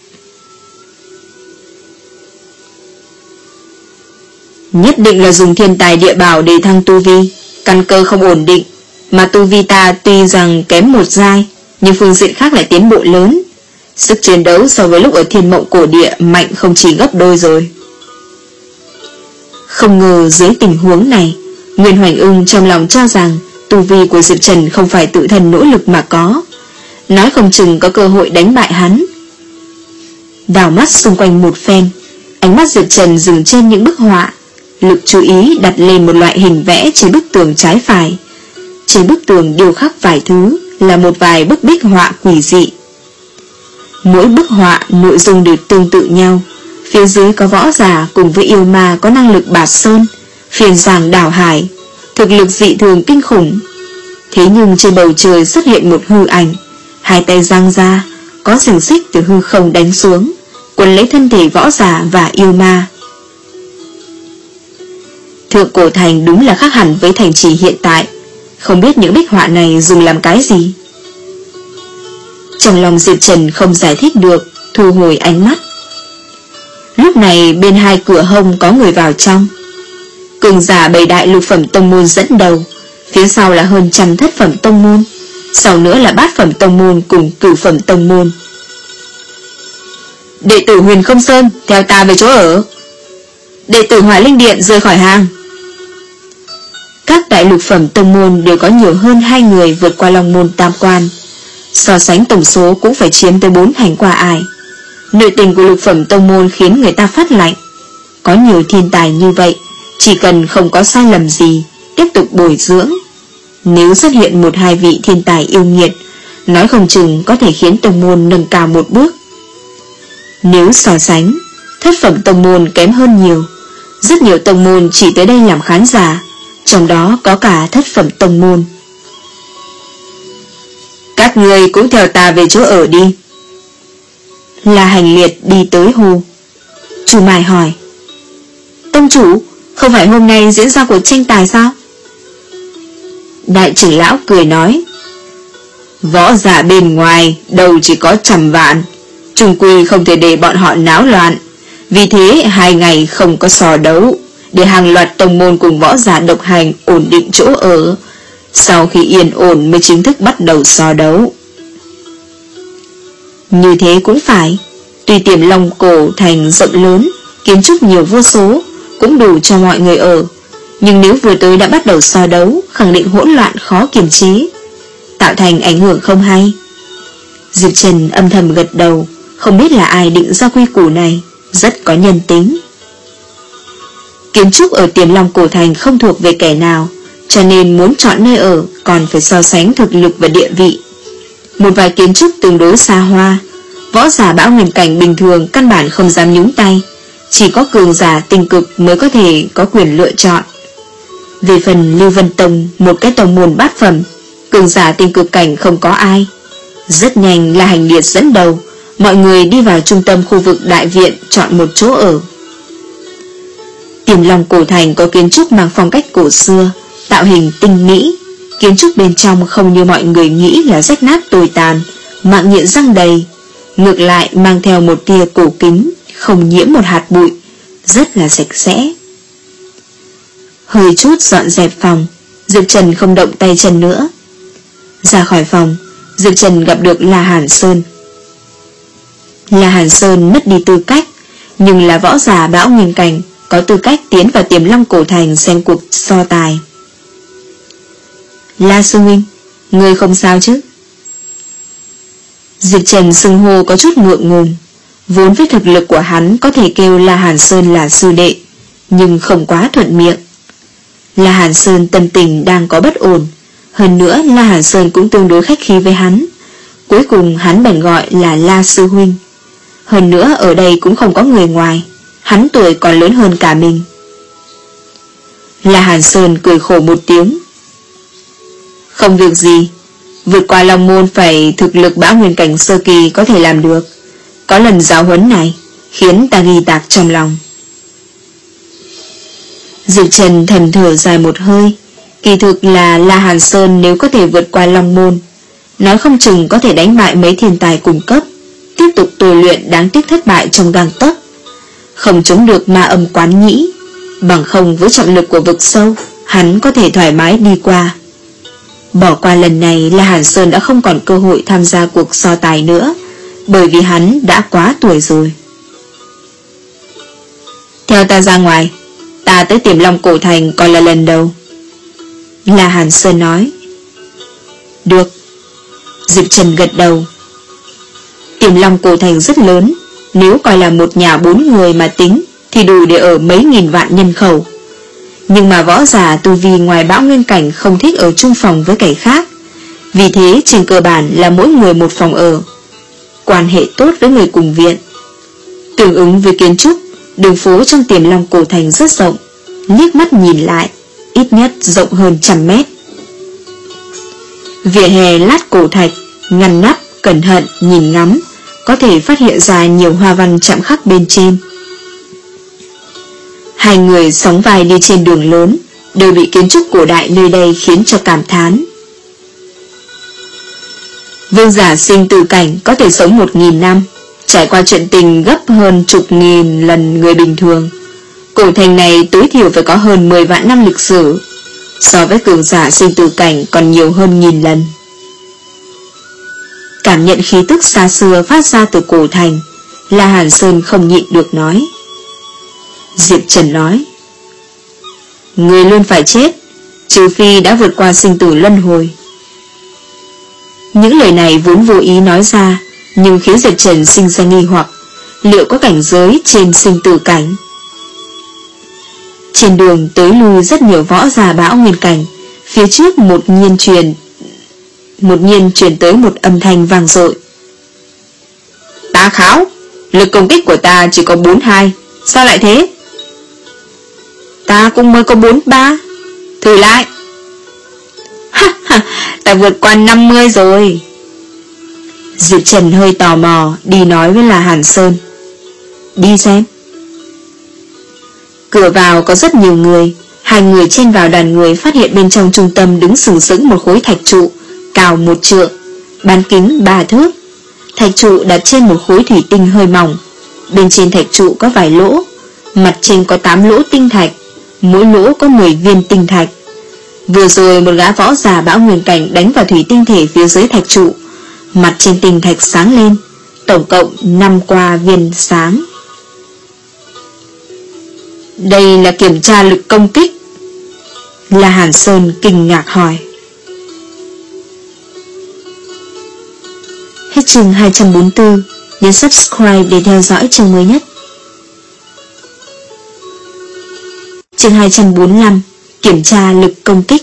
Nhất định là dùng thiên tài địa bảo để thăng tu vi, căn cơ không ổn định, mà tu vi ta tuy rằng kém một giai, nhưng phương diện khác lại tiến bộ lớn. Sức chiến đấu so với lúc ở Thiên Mộng Cổ Địa mạnh không chỉ gấp đôi rồi. Không ngờ dưới tình huống này, Nguyên Hoành Ưng trong lòng cho rằng tu vi của Diệp Trần không phải tự thân nỗ lực mà có, nói không chừng có cơ hội đánh bại hắn. Đảo mắt xung quanh một phen, ánh mắt Diệp Trần dừng trên những bức họa, lực chú ý đặt lên một loại hình vẽ trên bức tường trái phải. Trên bức tường điêu khắc vài thứ, là một vài bức bích họa quỷ dị. Mỗi bức họa nội dung đều tương tự nhau. Phía dưới có võ giả cùng với yêu ma có năng lực bạt sơn, phiền giảng đảo hải, thực lực dị thường kinh khủng. Thế nhưng trên bầu trời xuất hiện một hư ảnh, hai tay giang ra, có xiềng xích từ hư không đánh xuống, quấn lấy thân thể võ giả và yêu ma. Thượng Cổ Thành đúng là khác hẳn với thành trì hiện tại, không biết những bích họa này dùng làm cái gì. Trong lòng Diệp Trần không giải thích được, thu hồi ánh mắt. Lúc này bên hai cửa hông có người vào trong. Cường giả bảy đại lục phẩm tông môn dẫn đầu, phía sau là hơn trăm thất phẩm tông môn, sau nữa là bát phẩm tông môn cùng cửu phẩm tông môn. Đệ tử Huyền Không Sơn, theo ta về chỗ ở. Đệ tử Hỏa Linh Điện rời khỏi hàng. Các đại lục phẩm tông môn đều có nhiều hơn hai người vượt qua Long Môn Tam Quan, so sánh tổng số cũng phải chiếm tới bốn hành qua ải. Nội tình của lục phẩm tông môn khiến người ta phát lạnh. Có nhiều thiên tài như vậy, chỉ cần không có sai lầm gì, tiếp tục bồi dưỡng, nếu xuất hiện một hai vị thiên tài yêu nghiệt, nói không chừng có thể khiến tông môn nâng cao một bước. Nếu so sánh, thất phẩm tông môn kém hơn nhiều. Rất nhiều tông môn chỉ tới đây làm khán giả, trong đó có cả thất phẩm tông môn. Các người cũng theo ta về chỗ ở đi. La Hành Liệt đi tới hô. Chu Mai hỏi: Tông chủ, không phải hôm nay diễn ra cuộc tranh tài sao? Đại trưởng lão cười nói: Võ giả bên ngoài đâu chỉ có trăm vạn, chung quy không thể để bọn họ náo loạn. Vì thế hai ngày không có so đấu, để hàng loạt tông môn cùng võ giả độc hành ổn định chỗ ở. Sau khi yên ổn mới chính thức bắt đầu so đấu. Như thế cũng phải. Tuy Tiềm Long Cổ thành rộng lớn, kiến trúc nhiều vô số, cũng đủ cho mọi người ở, nhưng nếu vừa tới đã bắt đầu so đấu, khẳng định hỗn loạn khó kiềm chế, tạo thành ảnh hưởng không hay. Diệp Trần âm thầm gật đầu, không biết là ai định ra quy củ này, rất có nhân tính. Kiến trúc ở Tiềm Long Cổ thành không thuộc về kẻ nào, cho nên muốn chọn nơi ở còn phải so sánh thực lực và địa vị. Một vài kiến trúc tương đối xa hoa, võ giả bão nguyên cảnh bình thường căn bản không dám nhúng tay, chỉ có cường giả tinh cực mới có thể có quyền lựa chọn. Về phần Lưu Vân Tông, một cái tông môn bát phẩm, cường giả tinh cực cảnh không có ai. Rất nhanh là Hành Liệt dẫn đầu, mọi người đi vào trung tâm khu vực đại viện chọn một chỗ ở. Tiềm Long Cổ thành có kiến trúc mang phong cách cổ xưa, tạo hình tinh mỹ. Kiến trúc bên trong không như mọi người nghĩ là rách nát tồi tàn, mạng nhện răng đầy, ngược lại mang theo một tia cổ kính, không nhiễm một hạt bụi, rất là sạch sẽ. Hơi chút dọn dẹp phòng, Diệp Trần không động tay chân nữa. Ra khỏi phòng, Diệp Trần gặp được La Hàn Sơn. La Hàn Sơn mất đi tư cách, nhưng là võ giả bão nguyên cảnh, có tư cách tiến vào Tiềm Long Cổ thành xem cuộc so tài. La sư huynh, ngươi không sao chứ? Diệp Trần xưng hô có chút ngượng ngùng. Vốn với thực lực của hắn có thể kêu La Hàn Sơn là sư đệ, nhưng không quá thuận miệng. La Hàn Sơn tâm tình đang có bất ổn, hơn nữa La Hàn Sơn cũng tương đối khách khí với hắn. Cuối cùng hắn bèn gọi là La sư huynh. Hơn nữa ở đây cũng không có người ngoài, hắn tuổi còn lớn hơn cả mình. La Hàn Sơn cười khổ một tiếng. Không việc gì, vượt qua Long môn phải thực lực bão nguyên cảnh sơ kỳ có thể làm được. Có lần giáo huấn này khiến ta ghi tạc trong lòng. Diệp Trần thầm thở dài một hơi. Kỳ thực là La Hàn Sơn nếu có thể vượt qua Long môn, nói không chừng có thể đánh bại mấy thiên tài cùng cấp, tiếp tục tôi luyện, đáng tiếc thất bại trong gang tấc, không chống được ma âm quán nhĩ. Bằng không với trọng lực của vực sâu, hắn có thể thoải mái đi qua. Bỏ qua lần này, La Hàn Sơn đã không còn cơ hội tham gia cuộc so tài nữa, bởi vì hắn đã quá tuổi rồi. Theo ta ra ngoài, ta tới Tiềm Long Cổ thành còn là lần đầu. La Hàn Sơn nói. Được. Diệp Trần gật đầu. Tiềm Long Cổ thành rất lớn, nếu coi là một nhà bốn người mà tính thì đủ để ở mấy nghìn vạn nhân khẩu. Nhưng mà võ giả tu vi ngoài bão nguyên cảnh không thích ở chung phòng với kẻ khác, vì thế trên cơ bản là mỗi người một phòng ở, quan hệ tốt với người cùng viện. Tương ứng với kiến trúc, đường phố trong Tiềm Long Cổ thành rất rộng, liếc mắt nhìn lại ít nhất rộng hơn trăm mét. Vỉa hè lát cổ thạch, ngăn nắp, cẩn thận nhìn ngắm, có thể phát hiện ra nhiều hoa văn chạm khắc bên trên. Hai người sóng vai đi trên đường lớn, đều bị kiến trúc cổ đại nơi đây khiến cho cảm thán. Vương giả sinh tử cảnh có thể sống một nghìn năm, trải qua chuyện tình gấp hơn chục nghìn lần người bình thường. Cổ thành này tối thiểu phải có hơn mười vạn năm lịch sử, so với cường giả sinh tử cảnh còn nhiều hơn nghìn lần. Cảm nhận khí tức xa xưa phát ra từ cổ thành, La Hàn Sơn không nhịn được nói. Diệp Trần nói, người luôn phải chết, trừ phi đã vượt qua sinh tử luân hồi. Những lời này vốn vô ý nói ra, nhưng khiến Diệp Trần sinh ra nghi hoặc, liệu có cảnh giới trên sinh tử cảnh. Trên đường tới lui rất nhiều võ giả bão nguyên cảnh, phía trước một nhiên truyền một nhiên truyền tới một âm thanh vang dội. Ta kháo, lực công kích của ta chỉ có bốn hai, sao lại thế? Ta cũng mới có bốn ba. Thử lại. Ha ha, ta vượt qua năm mươi rồi. Diệp Trần hơi tò mò đi nói với là Hàn Sơn. Đi xem. Cửa vào có rất nhiều người. Hai người chen vào đoàn người, phát hiện bên trong trung tâm đứng sừng sững một khối thạch trụ cao một trượng, bán kính ba thước. Thạch trụ đặt trên một khối thủy tinh hơi mỏng. Bên trên thạch trụ có vài lỗ, mặt trên có tám lỗ tinh thạch, mỗi lỗ có mười viên tinh thạch. Vừa rồi một gã võ giả bão nguyên cảnh đánh vào thủy tinh thể phía dưới thạch trụ, mặt trên tinh thạch sáng lên, tổng cộng năm qua viên sáng. Đây là kiểm tra lực công kích. La Hàn Sơn kinh ngạc hỏi. Hết chương hai trăm bốn mươi tư. Nhấn subscribe để theo dõi chương mới nhất. Chương hai trăm bốn mươi lăm. Kiểm tra lực công kích.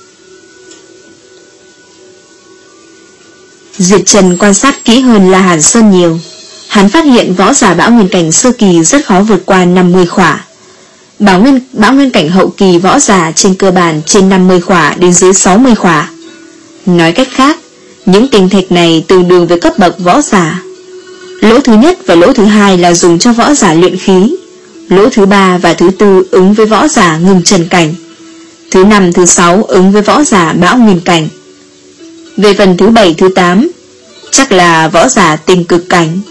Diệp Trần quan sát kỹ hơn La Hàn Sơn nhiều. Hắn phát hiện võ giả bão nguyên cảnh sơ kỳ rất khó vượt qua năm mươi khỏa. Bão nguyên, bão nguyên cảnh hậu kỳ võ giả trên cơ bản trên năm mươi khỏa đến dưới sáu mươi khỏa. Nói cách khác, những tinh thạch này tương đương với cấp bậc võ giả. Lỗ thứ nhất và lỗ thứ hai là dùng cho võ giả luyện khí. Lỗ thứ ba và thứ tư ứng với võ giả ngưng trần cảnh. Thứ năm, thứ sáu ứng với võ giả bão nguyên cảnh. Về phần thứ bảy, thứ tám chắc là võ giả tinh cực cảnh.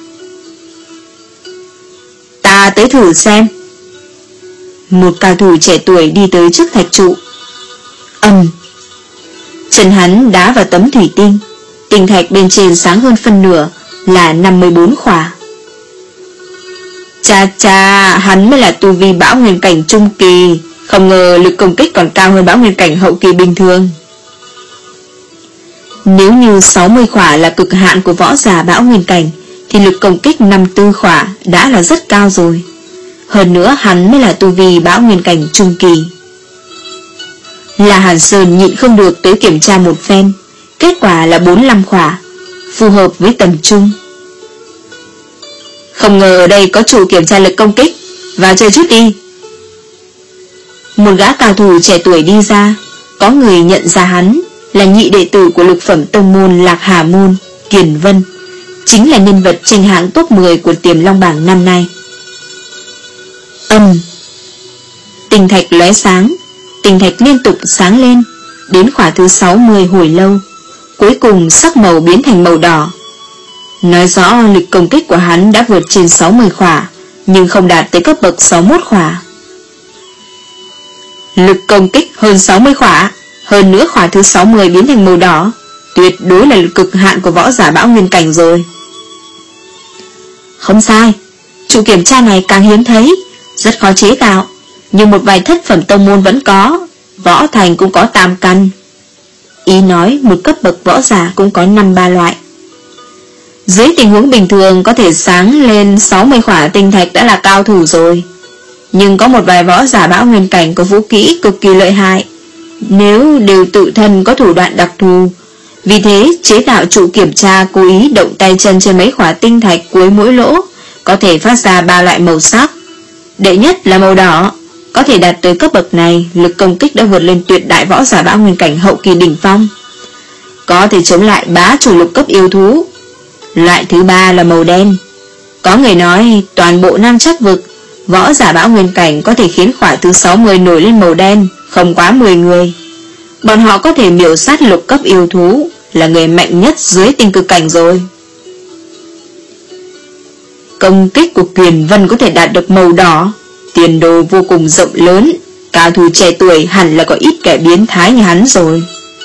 Ta tới thử xem. Một cao thủ trẻ tuổi đi tới trước thạch trụ. Ầm. Chân hắn đá vào tấm thủy tinh. Tinh thạch bên trên sáng hơn phân nửa, là năm mươi bốn khỏa. Cha cha, hắn mới là tu vi bão nguyên cảnh trung kỳ, không ngờ lực công kích còn cao hơn bão nguyên cảnh hậu kỳ bình thường. Nếu như sáu mươi khỏa là cực hạn của võ giả bão nguyên cảnh, thì lực công kích năm mươi tư khỏa đã là rất cao rồi. Hơn nữa hắn mới là tu vi bão nguyên cảnh trung kỳ. Là Hàn Sơn nhịn không được tới kiểm tra một phen. Kết quả là bốn mươi lăm khỏa, phù hợp với tầm trung. Không ngờ ở đây có chủ kiểm tra lực công kích, vào chơi chút đi. Một gã cao thủ trẻ tuổi đi ra. Có người nhận ra hắn là nhị đệ tử của lục phẩm tông môn Lạc Hà Môn, Kiền Vân, chính là nhân vật tranh hạng top mười của Tiềm Long bảng năm nay. Âm. Tinh thạch lóe sáng. Tinh thạch liên tục sáng lên, đến khỏa thứ sáu mươi hồi lâu, cuối cùng sắc màu biến thành màu đỏ. Nói rõ lực công kích của hắn đã vượt trên sáu mươi khỏa, nhưng không đạt tới cấp bậc sáu mươi mốt khỏa. Lực công kích hơn sáu mươi khỏa, hơn nữa khỏa thứ sáu mươi biến thành màu đỏ, tuyệt đối là lực cực hạn của võ giả bão nguyên cảnh rồi. Không sai, trụ kiểm tra này càng hiếm thấy, rất khó chế tạo, nhưng một vài thất phẩm tông môn vẫn có, võ thành cũng có tam căn. Ý nói một cấp bậc võ giả cũng có năm ba loại. Dưới tình huống bình thường có thể sáng lên sáu mươi khỏa tinh thạch đã là cao thủ rồi. Nhưng có một vài võ giả bão nguyên cảnh có vũ kỹ cực kỳ lợi hại, nếu đều tự thân có thủ đoạn đặc thù. Vì thế chế tạo trụ kiểm tra cố ý động tay chân trên mấy khỏa tinh thạch cuối mỗi lỗ, có thể phát ra ba loại màu sắc. Đệ nhất là màu đỏ, có thể đạt tới cấp bậc này, lực công kích đã vượt lên tuyệt đại võ giả bão nguyên cảnh hậu kỳ đỉnh phong, có thể chống lại bá chủ lục cấp yêu thú. Loại thứ ba là màu đen. Có người nói toàn bộ Nam Trắc vực, võ giả bão nguyên cảnh có thể khiến khỏa thứ sáu mươi nổi lên màu đen, không quá mười người. Bọn họ có thể miểu sát lục cấp yêu thú, là người mạnh nhất dưới tinh cực cảnh rồi. Công kích của Kiền Vân có thể đạt được màu đỏ, tiền đồ vô cùng rộng lớn. Cao thủ trẻ tuổi hẳn là có ít kẻ biến thái như hắn rồi.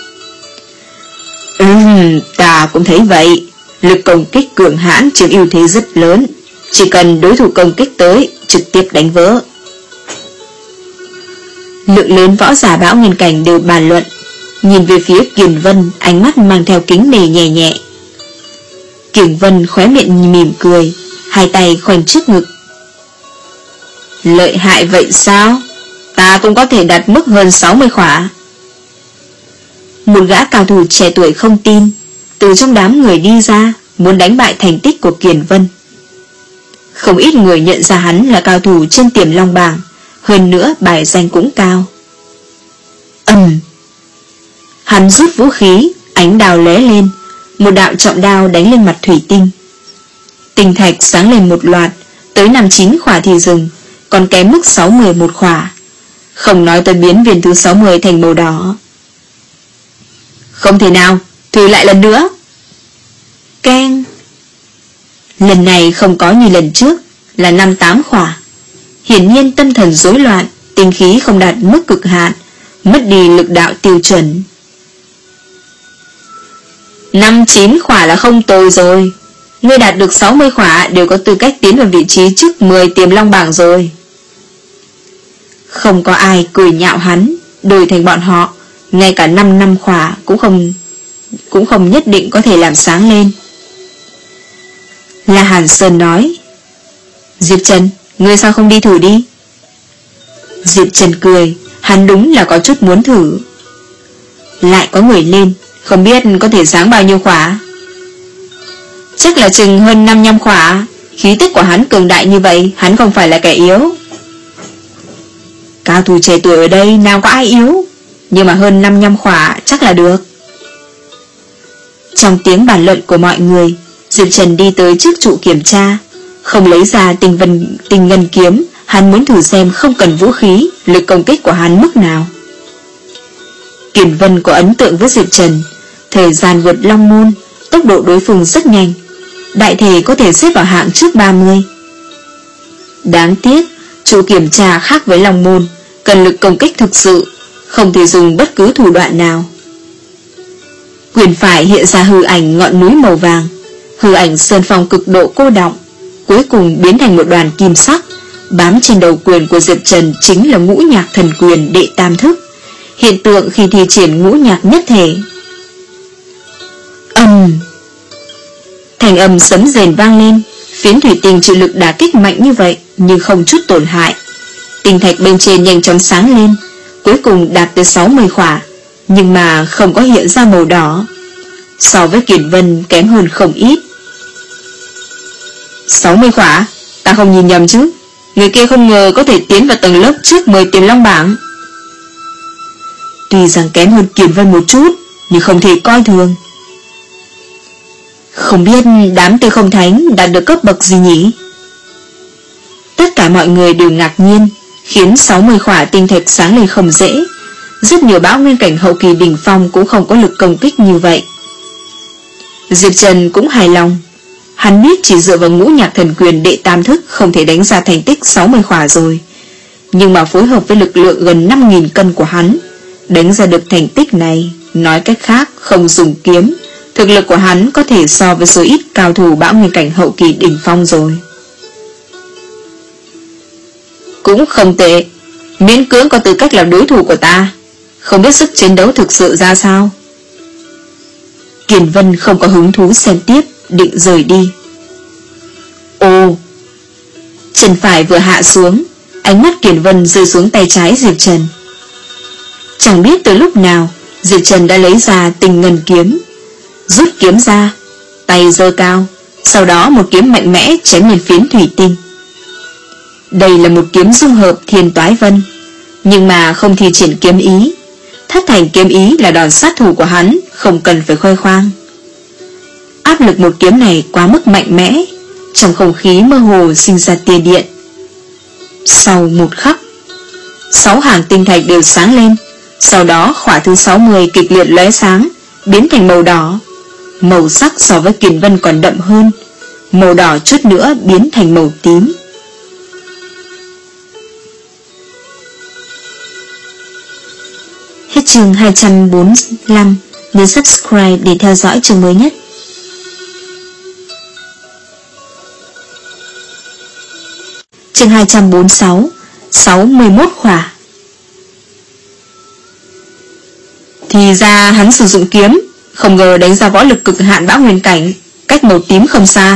Ừm, ta cũng thấy vậy. Lực công kích cường hãn chiếm ưu thế rất lớn, chỉ cần đối thủ công kích tới, trực tiếp đánh vỡ. Lượng lớn võ giả bão nguyên cảnh đều bàn luận. Nhìn về phía Kiền Vân, ánh mắt mang theo kính nể nhẹ nhẹ. Kiền Vân khóe miệng mỉm cười, hai tay khoanh trước ngực. Lợi hại vậy sao? Ta cũng có thể đạt mức hơn sáu mươi khỏa. Một gã cao thủ trẻ tuổi không tin, từ trong đám người đi ra, muốn đánh bại thành tích của Kiền Vân. Không ít người nhận ra hắn là cao thủ trên Tiềm Long bảng, hơn nữa bài danh cũng cao. Ầm. Hắn rút vũ khí, ánh đao lóe lên, một đạo trọng đao đánh lên mặt thủy tinh. Tinh thạch sáng lên một loạt, tới năm chín khỏa thì dừng, còn kém mức sáu mươi một khỏa. Không nói tới biến viên thứ sáu mươi thành màu đỏ. Không thể nào, thử lại lần nữa. Keng. Lần này không có như lần trước, là năm tám khỏa. Hiển nhiên tâm thần rối loạn, tinh khí không đạt mức cực hạn, mất đi lực đạo tiêu chuẩn. Năm chín khỏa là không tồi rồi. Ngươi đạt được sáu mươi khỏa đều có tư cách tiến vào vị trí trước mười tiềm long bảng rồi. Không có ai cười nhạo hắn, đổi thành bọn họ, ngay cả năm năm khỏa cũng không cũng không nhất định có thể làm sáng lên. La Hàn Sơn nói, Diệp Trần, ngươi sao không đi thử đi? Diệp Trần cười, hắn đúng là có chút muốn thử. Lại có người lên, không biết có thể sáng bao nhiêu khỏa. Chắc là chừng hơn năm mươi khỏa. Khí tức của hắn cường đại như vậy, hắn không phải là kẻ yếu. Cao thủ trẻ tuổi ở đây nào có ai yếu, nhưng mà hơn năm mươi khỏa chắc là được. Trong tiếng bàn luận của mọi người, Diệp Trần đi tới trước trụ kiểm tra, không lấy ra tinh vân tinh ngân kiếm. Hắn muốn thử xem không cần vũ khí, lực công kích của hắn mức nào. Kiền Vân có ấn tượng với Diệp Trần, thời gian vượt long môn, tốc độ đối phương rất nhanh, đại thể có thể xếp vào hạng trước ba mươi. Đáng tiếc, trụ kiểm tra khác với long môn, cần lực công kích thực sự, không thể dùng bất cứ thủ đoạn nào. Quyền phải hiện ra hư ảnh ngọn núi màu vàng, hư ảnh sơn phong cực độ cô đọng, cuối cùng biến thành một đoàn kim sắc. Bám trên đầu quyền của Diệp Trần chính là ngũ nhạc thần quyền đệ tam thức, hiện tượng khi thi triển ngũ nhạc nhất thể. Âm. Thành âm sấm rền vang lên, phiến thủy tinh chịu lực đả kích mạnh như vậy nhưng không chút tổn hại. Tinh thạch bên trên nhanh chóng sáng lên, cuối cùng đạt tới sáu mươi khỏa, nhưng mà không có hiện ra màu đỏ. So với Kiền Vân kém hơn không ít. sáu mươi khỏa, ta không nhìn nhầm chứ? Người kia không ngờ có thể tiến vào tầng lớp trước mười tiềm long bảng. Tuy rằng kém hơn Kiền Vân một chút, nhưng không thể coi thường. Không biết đám Tư Không Thánh đạt được cấp bậc gì nhỉ? Tất cả mọi người đều ngạc nhiên, khiến sáu mươi khỏa tinh thạch sáng lên không dễ. Rất nhiều bão nguyên cảnh hậu kỳ đỉnh phong cũng không có lực công kích như vậy. Diệp Trần cũng hài lòng. Hắn biết chỉ dựa vào ngũ nhạc thần quyền đệ tam thức không thể đánh ra thành tích sáu mươi khỏa rồi, nhưng mà phối hợp với lực lượng gần năm nghìn cân của hắn, đánh ra được thành tích này. Nói cách khác, không dùng kiếm, thực lực của hắn có thể so với số ít cao thủ bão nguyên cảnh hậu kỳ đỉnh phong rồi. Cũng không tệ, miễn cưỡng có tư cách làm đối thủ của ta. Không biết sức chiến đấu thực sự ra sao. Kiền Vân không có hứng thú xem tiếp, định rời đi. Ồ. Chân phải vừa hạ xuống, ánh mắt Kiền Vân rơi xuống tay trái Diệp Trần. Chẳng biết từ lúc nào Diệp Trần đã lấy ra tinh ngân kiếm. Rút kiếm ra, tay giơ cao, sau đó một kiếm mạnh mẽ chém lên phiến thủy tinh. Đây là một kiếm dung hợp Thiên Toái Vân, nhưng mà không thi triển kiếm ý. Thất thành kiếm ý là đòn sát thủ của hắn, không cần phải khoe khoang. Áp lực một kiếm này quá mức mạnh mẽ, trong không khí mơ hồ sinh ra tia điện. Sau một khắc, sáu hàng tinh thạch đều sáng lên, sau đó khỏa thứ sáu mươi kịch liệt lóe sáng, biến thành màu đỏ. Màu sắc so với Kiền Vân còn đậm hơn, màu đỏ chút nữa biến thành màu tím. Hết chương hai trăm bốn mươi lăm, nhấn subscribe để theo dõi chương mới nhất. Chương hai trăm bốn mươi sáu, sáu mươi mốt khỏa. Thì ra hắn sử dụng kiếm, không ngờ đánh ra võ lực cực hạn bão nguyên cảnh, cách màu tím không xa.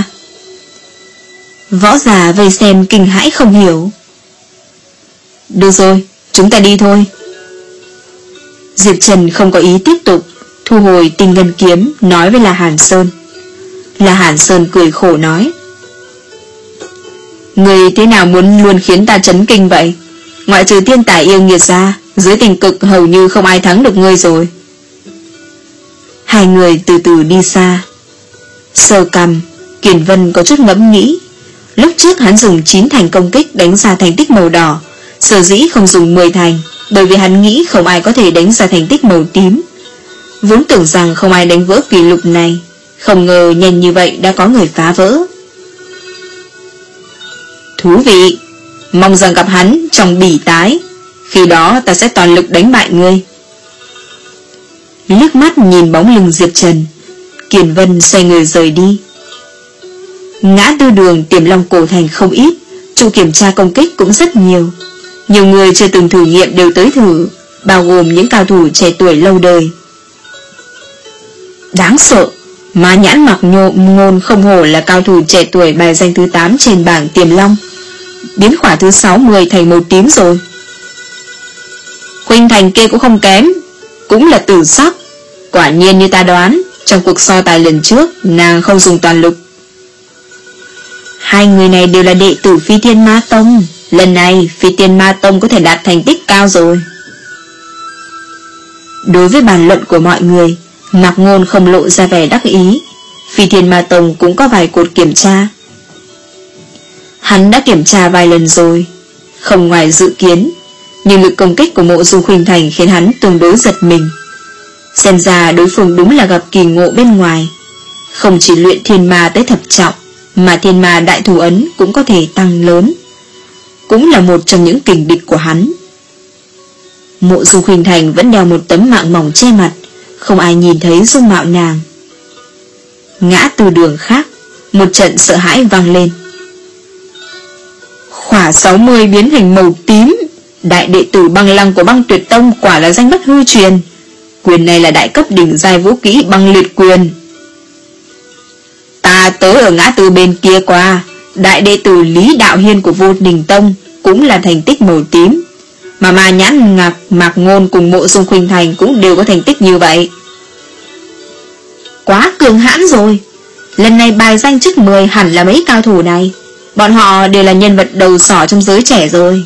Võ giả vây xem kinh hãi không hiểu. Được rồi, chúng ta đi thôi. Diệp Trần không có ý tiếp tục, thu hồi tinh ngân kiếm, nói với La Hàn Sơn. La Hàn Sơn cười khổ nói: Người thế nào muốn luôn khiến ta chấn kinh vậy? Ngoại trừ thiên tài yêu nghiệt ra, Dưới tình cực hầu như không ai thắng được ngươi rồi. Hai người từ từ đi xa. Sờ cằm, Kiền Vân có chút ngẫm nghĩ. Lúc trước hắn dùng chín thành công kích đánh ra thành tích màu đỏ, sở dĩ không dùng mười thành, bởi vì hắn nghĩ không ai có thể đánh ra thành tích màu tím. Vốn tưởng rằng không ai đánh vỡ kỷ lục này, không ngờ nhanh như vậy đã có người phá vỡ. Thú vị, mong rằng gặp hắn trong bỉ tái, khi đó ta sẽ toàn lực đánh bại ngươi. Liếc mắt nhìn bóng lưng Diệp Trần, Kiền Vân xoay người rời đi. Ngã tư đường Tiềm Long cổ thành không ít, trụ kiểm tra công kích cũng rất nhiều. Nhiều người chưa từng thử nghiệm đều tới thử, bao gồm những cao thủ trẻ tuổi lâu đời. Đáng sợ, Ma Nhãn Mặc Nhộ Ngôn không hổ là cao thủ trẻ tuổi bài danh thứ tám trên bảng Tiềm Long, biến khỏa thứ sáu mươi thành màu tím rồi. Khuynh Thành kia cũng không kém, cũng là tử sắc. Quả nhiên như ta đoán, trong cuộc so tài lần trước nàng không dùng toàn lực. Hai người này đều là đệ tử Phi Thiên Ma Tông, lần này Phi Thiên Ma Tông có thể đạt thành tích cao rồi. Đối với bàn luận của mọi người, Mạc Ngôn không lộ ra vẻ đắc ý. Phi Thiên Ma Tông cũng có vài cột kiểm tra. Hắn đã kiểm tra vài lần rồi, không ngoài dự kiến, nhưng lực công kích của Mộ Dung Khuynh Thành khiến hắn tương đối giật mình. Xem ra đối phương đúng là gặp kỳ ngộ bên ngoài, không chỉ luyện thiên ma tới thập trọng, mà thiên ma đại thủ ấn cũng có thể tăng lớn, cũng là một trong những kình địch của hắn. Mộ Dung Khuynh Thành vẫn đeo một tấm mạng mỏng che mặt, không ai nhìn thấy dung mạo nàng. Ngã tư đường khác, một trận sợ hãi vang lên. Khỏa sáu mươi biến thành màu tím, đại đệ tử Băng Lăng của Băng Tuyệt Tông quả là danh bất hư truyền. Quyền này là đại cấp đỉnh giai vũ kỹ Băng Liệt Quyền. Ta tới ở ngã tư bên kia qua, đại đệ tử Lý Đạo Hiên của Vô Đình Tông cũng là thành tích màu tím, mà Ma Nhãn Ngạc Mạc Ngôn cùng Mộ Dung Khuynh Thành cũng đều có thành tích như vậy. Quá cường hãn rồi, lần này bài danh trước mười hẳn là mấy cao thủ này, bọn họ đều là nhân vật đầu sỏ trong giới trẻ rồi.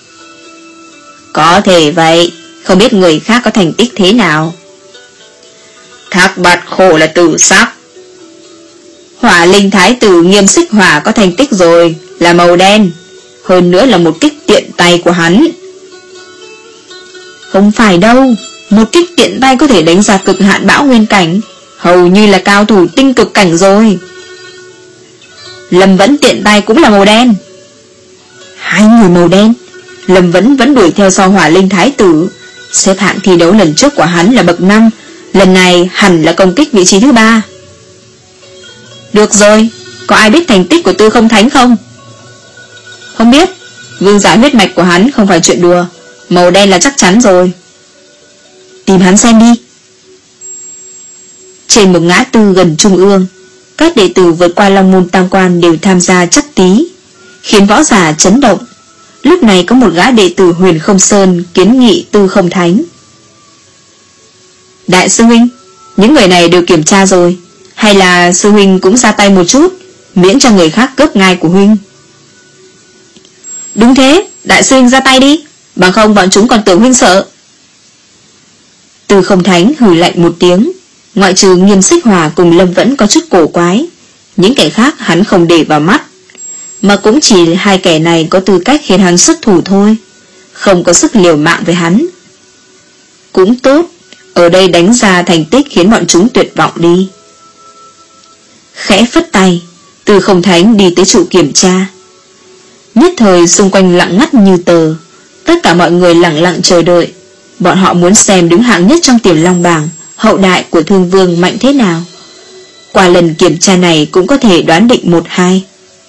Có thể vậy, không biết người khác có thành tích thế nào. Thác Bạt Khổ là tử sắc. Hỏa Linh Thái Tử Nghiêm Xích Hỏa có thành tích rồi, là màu đen, hơn nữa là một kích tiện tay của hắn. Không phải đâu, một kích tiện tay có thể đánh ra cực hạn bão nguyên cảnh, hầu như là cao thủ tinh cực cảnh rồi. Lâm Vẫn tiện tay cũng là màu đen. Hai người màu đen. Lâm Vẫn vẫn đuổi theo sau Hỏa Linh Thái Tử. Xếp hạng thi đấu lần trước của hắn là bậc năm, lần này hẳn là công kích vị trí thứ ba. Được rồi, có ai biết thành tích của Tư Không Thánh không? Không biết, vương giả huyết mạch của hắn không phải chuyện đùa, màu đen là chắc chắn rồi. Tìm hắn xem đi. Trên một ngã tư gần trung ương, các đệ tử vượt qua Long Môn Tam Quan đều tham gia chắc tí, khiến võ giả chấn động. Lúc này có một gã đệ tử Huyền Không Sơn kiến nghị Tư Không Thánh. Đại sư huynh, những người này đều kiểm tra rồi, hay là sư huynh cũng ra tay một chút, miễn cho người khác cướp ngai của huynh. Đúng thế, đại sư huynh ra tay đi, bằng không bọn chúng còn tưởng huynh sợ. Tư Không Thánh hừ lạnh một tiếng, ngoại trừ Nghiêm Xích Hỏa cùng Lâm Vẫn có chút cổ quái, những kẻ khác hắn không để vào mắt, mà cũng chỉ hai kẻ này có tư cách khiến hắn xuất thủ thôi, không có sức liều mạng với hắn. Cũng tốt, ở đây đánh ra thành tích khiến bọn chúng tuyệt vọng đi. Khẽ phất tay, Tư Không Thánh đi tới trụ kiểm tra. Nhất thời xung quanh lặng ngắt như tờ, tất cả mọi người lặng lặng chờ đợi. Bọn họ muốn xem đứng hạng nhất trong Tiềm Long bảng, hậu đại của Thương Vương mạnh thế nào. Qua lần kiểm tra này cũng có thể đoán định một hai.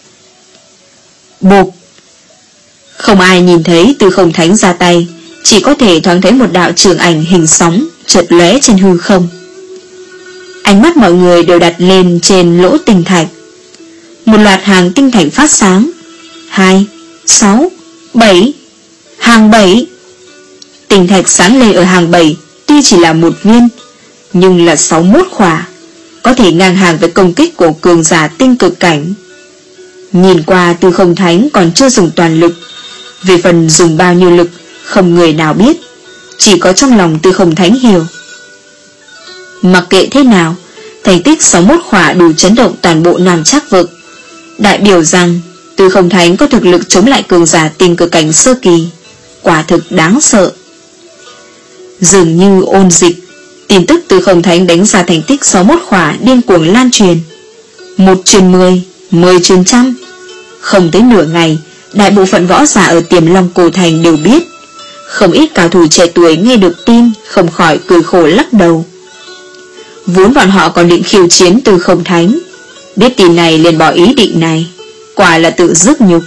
Bộp! Không ai nhìn thấy Tư Không Thánh ra tay, chỉ có thể thoáng thấy một đạo trường ảnh hình sóng chợt lóe trên hư không. Ánh mắt mọi người đều đặt lên trên lỗ tinh thạch. Một loạt hàng tinh thạch phát sáng. Hai, sáu, bảy. Hàng bảy. Tinh thạch sáng lên ở hàng bảy tuy chỉ là một viên, nhưng là sáu mươi mốt khỏa, có thể ngang hàng với công kích của cường giả tinh cực cảnh. Nhìn qua Tư Không Thánh còn chưa dùng toàn lực, về phần dùng bao nhiêu lực không người nào biết, chỉ có trong lòng Tư Không Thánh hiểu. Mặc kệ thế nào, thành tích sáu mươi mốt khỏa đủ chấn động toàn bộ Nam Trác vực, đại biểu rằng Tư Không Thánh có thực lực chống lại cường giả tinh cực cảnh sơ kỳ, quả thực đáng sợ. Dường như ôn dịch, tin tức Tư Không Thánh đánh ra thành tích sáu mươi mốt khỏa điên cuồng lan truyền. Một truyền mười, mười truyền trăm. Không tới nửa ngày, đại bộ phận võ giả ở Tiềm Long Cổ Thành đều biết. Không ít cao thủ trẻ tuổi nghe được tin không khỏi cười khổ lắc đầu. Vốn bọn họ còn định khiêu chiến Tư Không Thánh, biết tin này liền bỏ ý định này, quả là tự dứt nhục.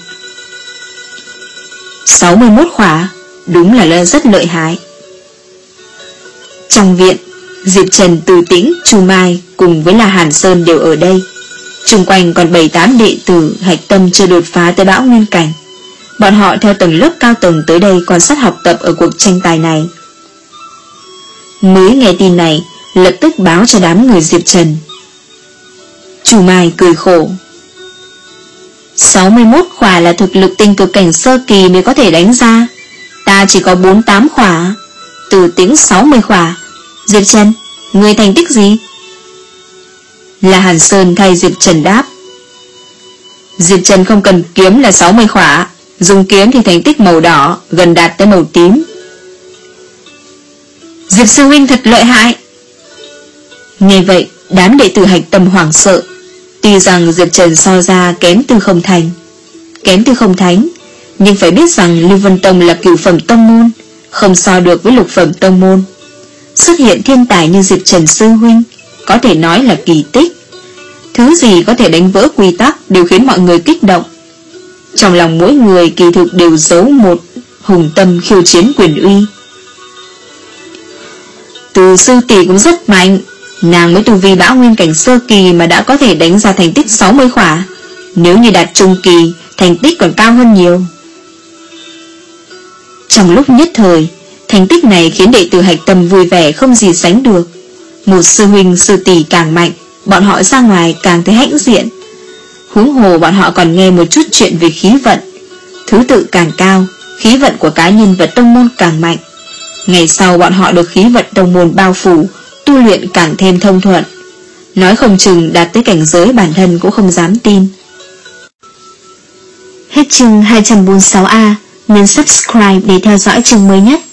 sáu mươi mốt khỏa, đúng là rất lợi hại. Trong viện, Diệp Trần, Từ Tĩnh, Chu Mai cùng với là Hàn Sơn đều ở đây. Xung quanh còn bảy tám đệ tử hạch tâm chưa đột phá tới Bão Nguyên cảnh. Bọn họ theo tầng lớp cao tầng tới đây quan sát học tập ở cuộc tranh tài này. Mới nghe tin này, lập tức báo cho đám người Diệp Trần. Chu Mai cười khổ. sáu mươi mốt khỏa là thực lực tinh cực cảnh sơ kỳ mới có thể đánh ra. Ta chỉ có bốn mươi tám khỏa. Từ Tĩnh sáu mươi khỏa. Diệp Trần, người thành tích gì? Là Hàn Sơn thay Diệp Trần đáp. Diệp Trần không cần kiếm là sáu mươi khỏa, dùng kiếm thì thành tích màu đỏ, gần đạt tới màu tím. Diệp sư huynh thật lợi hại. Nghe vậy, đám đệ tử hạch tâm hoảng sợ. Tuy rằng Diệp Trần so ra kém Tư Không Thành, kém Tư Không Thánh, nhưng phải biết rằng Lưu Vân Tông là cửu phẩm tông môn, không so được với lục phẩm tông môn. Xuất hiện thiên tài như Diệp Trần sư huynh, có thể nói là kỳ tích. Thứ gì có thể đánh vỡ quy tắc đều khiến mọi người kích động. Trong lòng mỗi người kỳ thực đều giấu một hùng tâm khiêu chiến quyền uy. Từ sư tỷ cũng rất mạnh, nàng mới tu vi Bão Nguyên cảnh sơ kỳ mà đã có thể đánh ra thành tích sáu mươi khỏa. Nếu như đạt trung kỳ, thành tích còn cao hơn nhiều. Trong lúc nhất thời, thành tích này khiến đệ tử hạch tâm vui vẻ không gì sánh được. Một sư huynh sư tỷ càng mạnh, bọn họ ra ngoài càng thấy hãnh diện. Huống hồ bọn họ còn nghe một chút chuyện về khí vận. Thứ tự càng cao, khí vận của cá nhân và tông môn càng mạnh. Ngày sau bọn họ được khí vận tông môn bao phủ, tu luyện càng thêm thông thuận. Nói không chừng đạt tới cảnh giới bản thân cũng không dám tin. Hết chương hai trăm bốn mươi sáu A, nhấn subscribe để theo dõi chương mới nhất.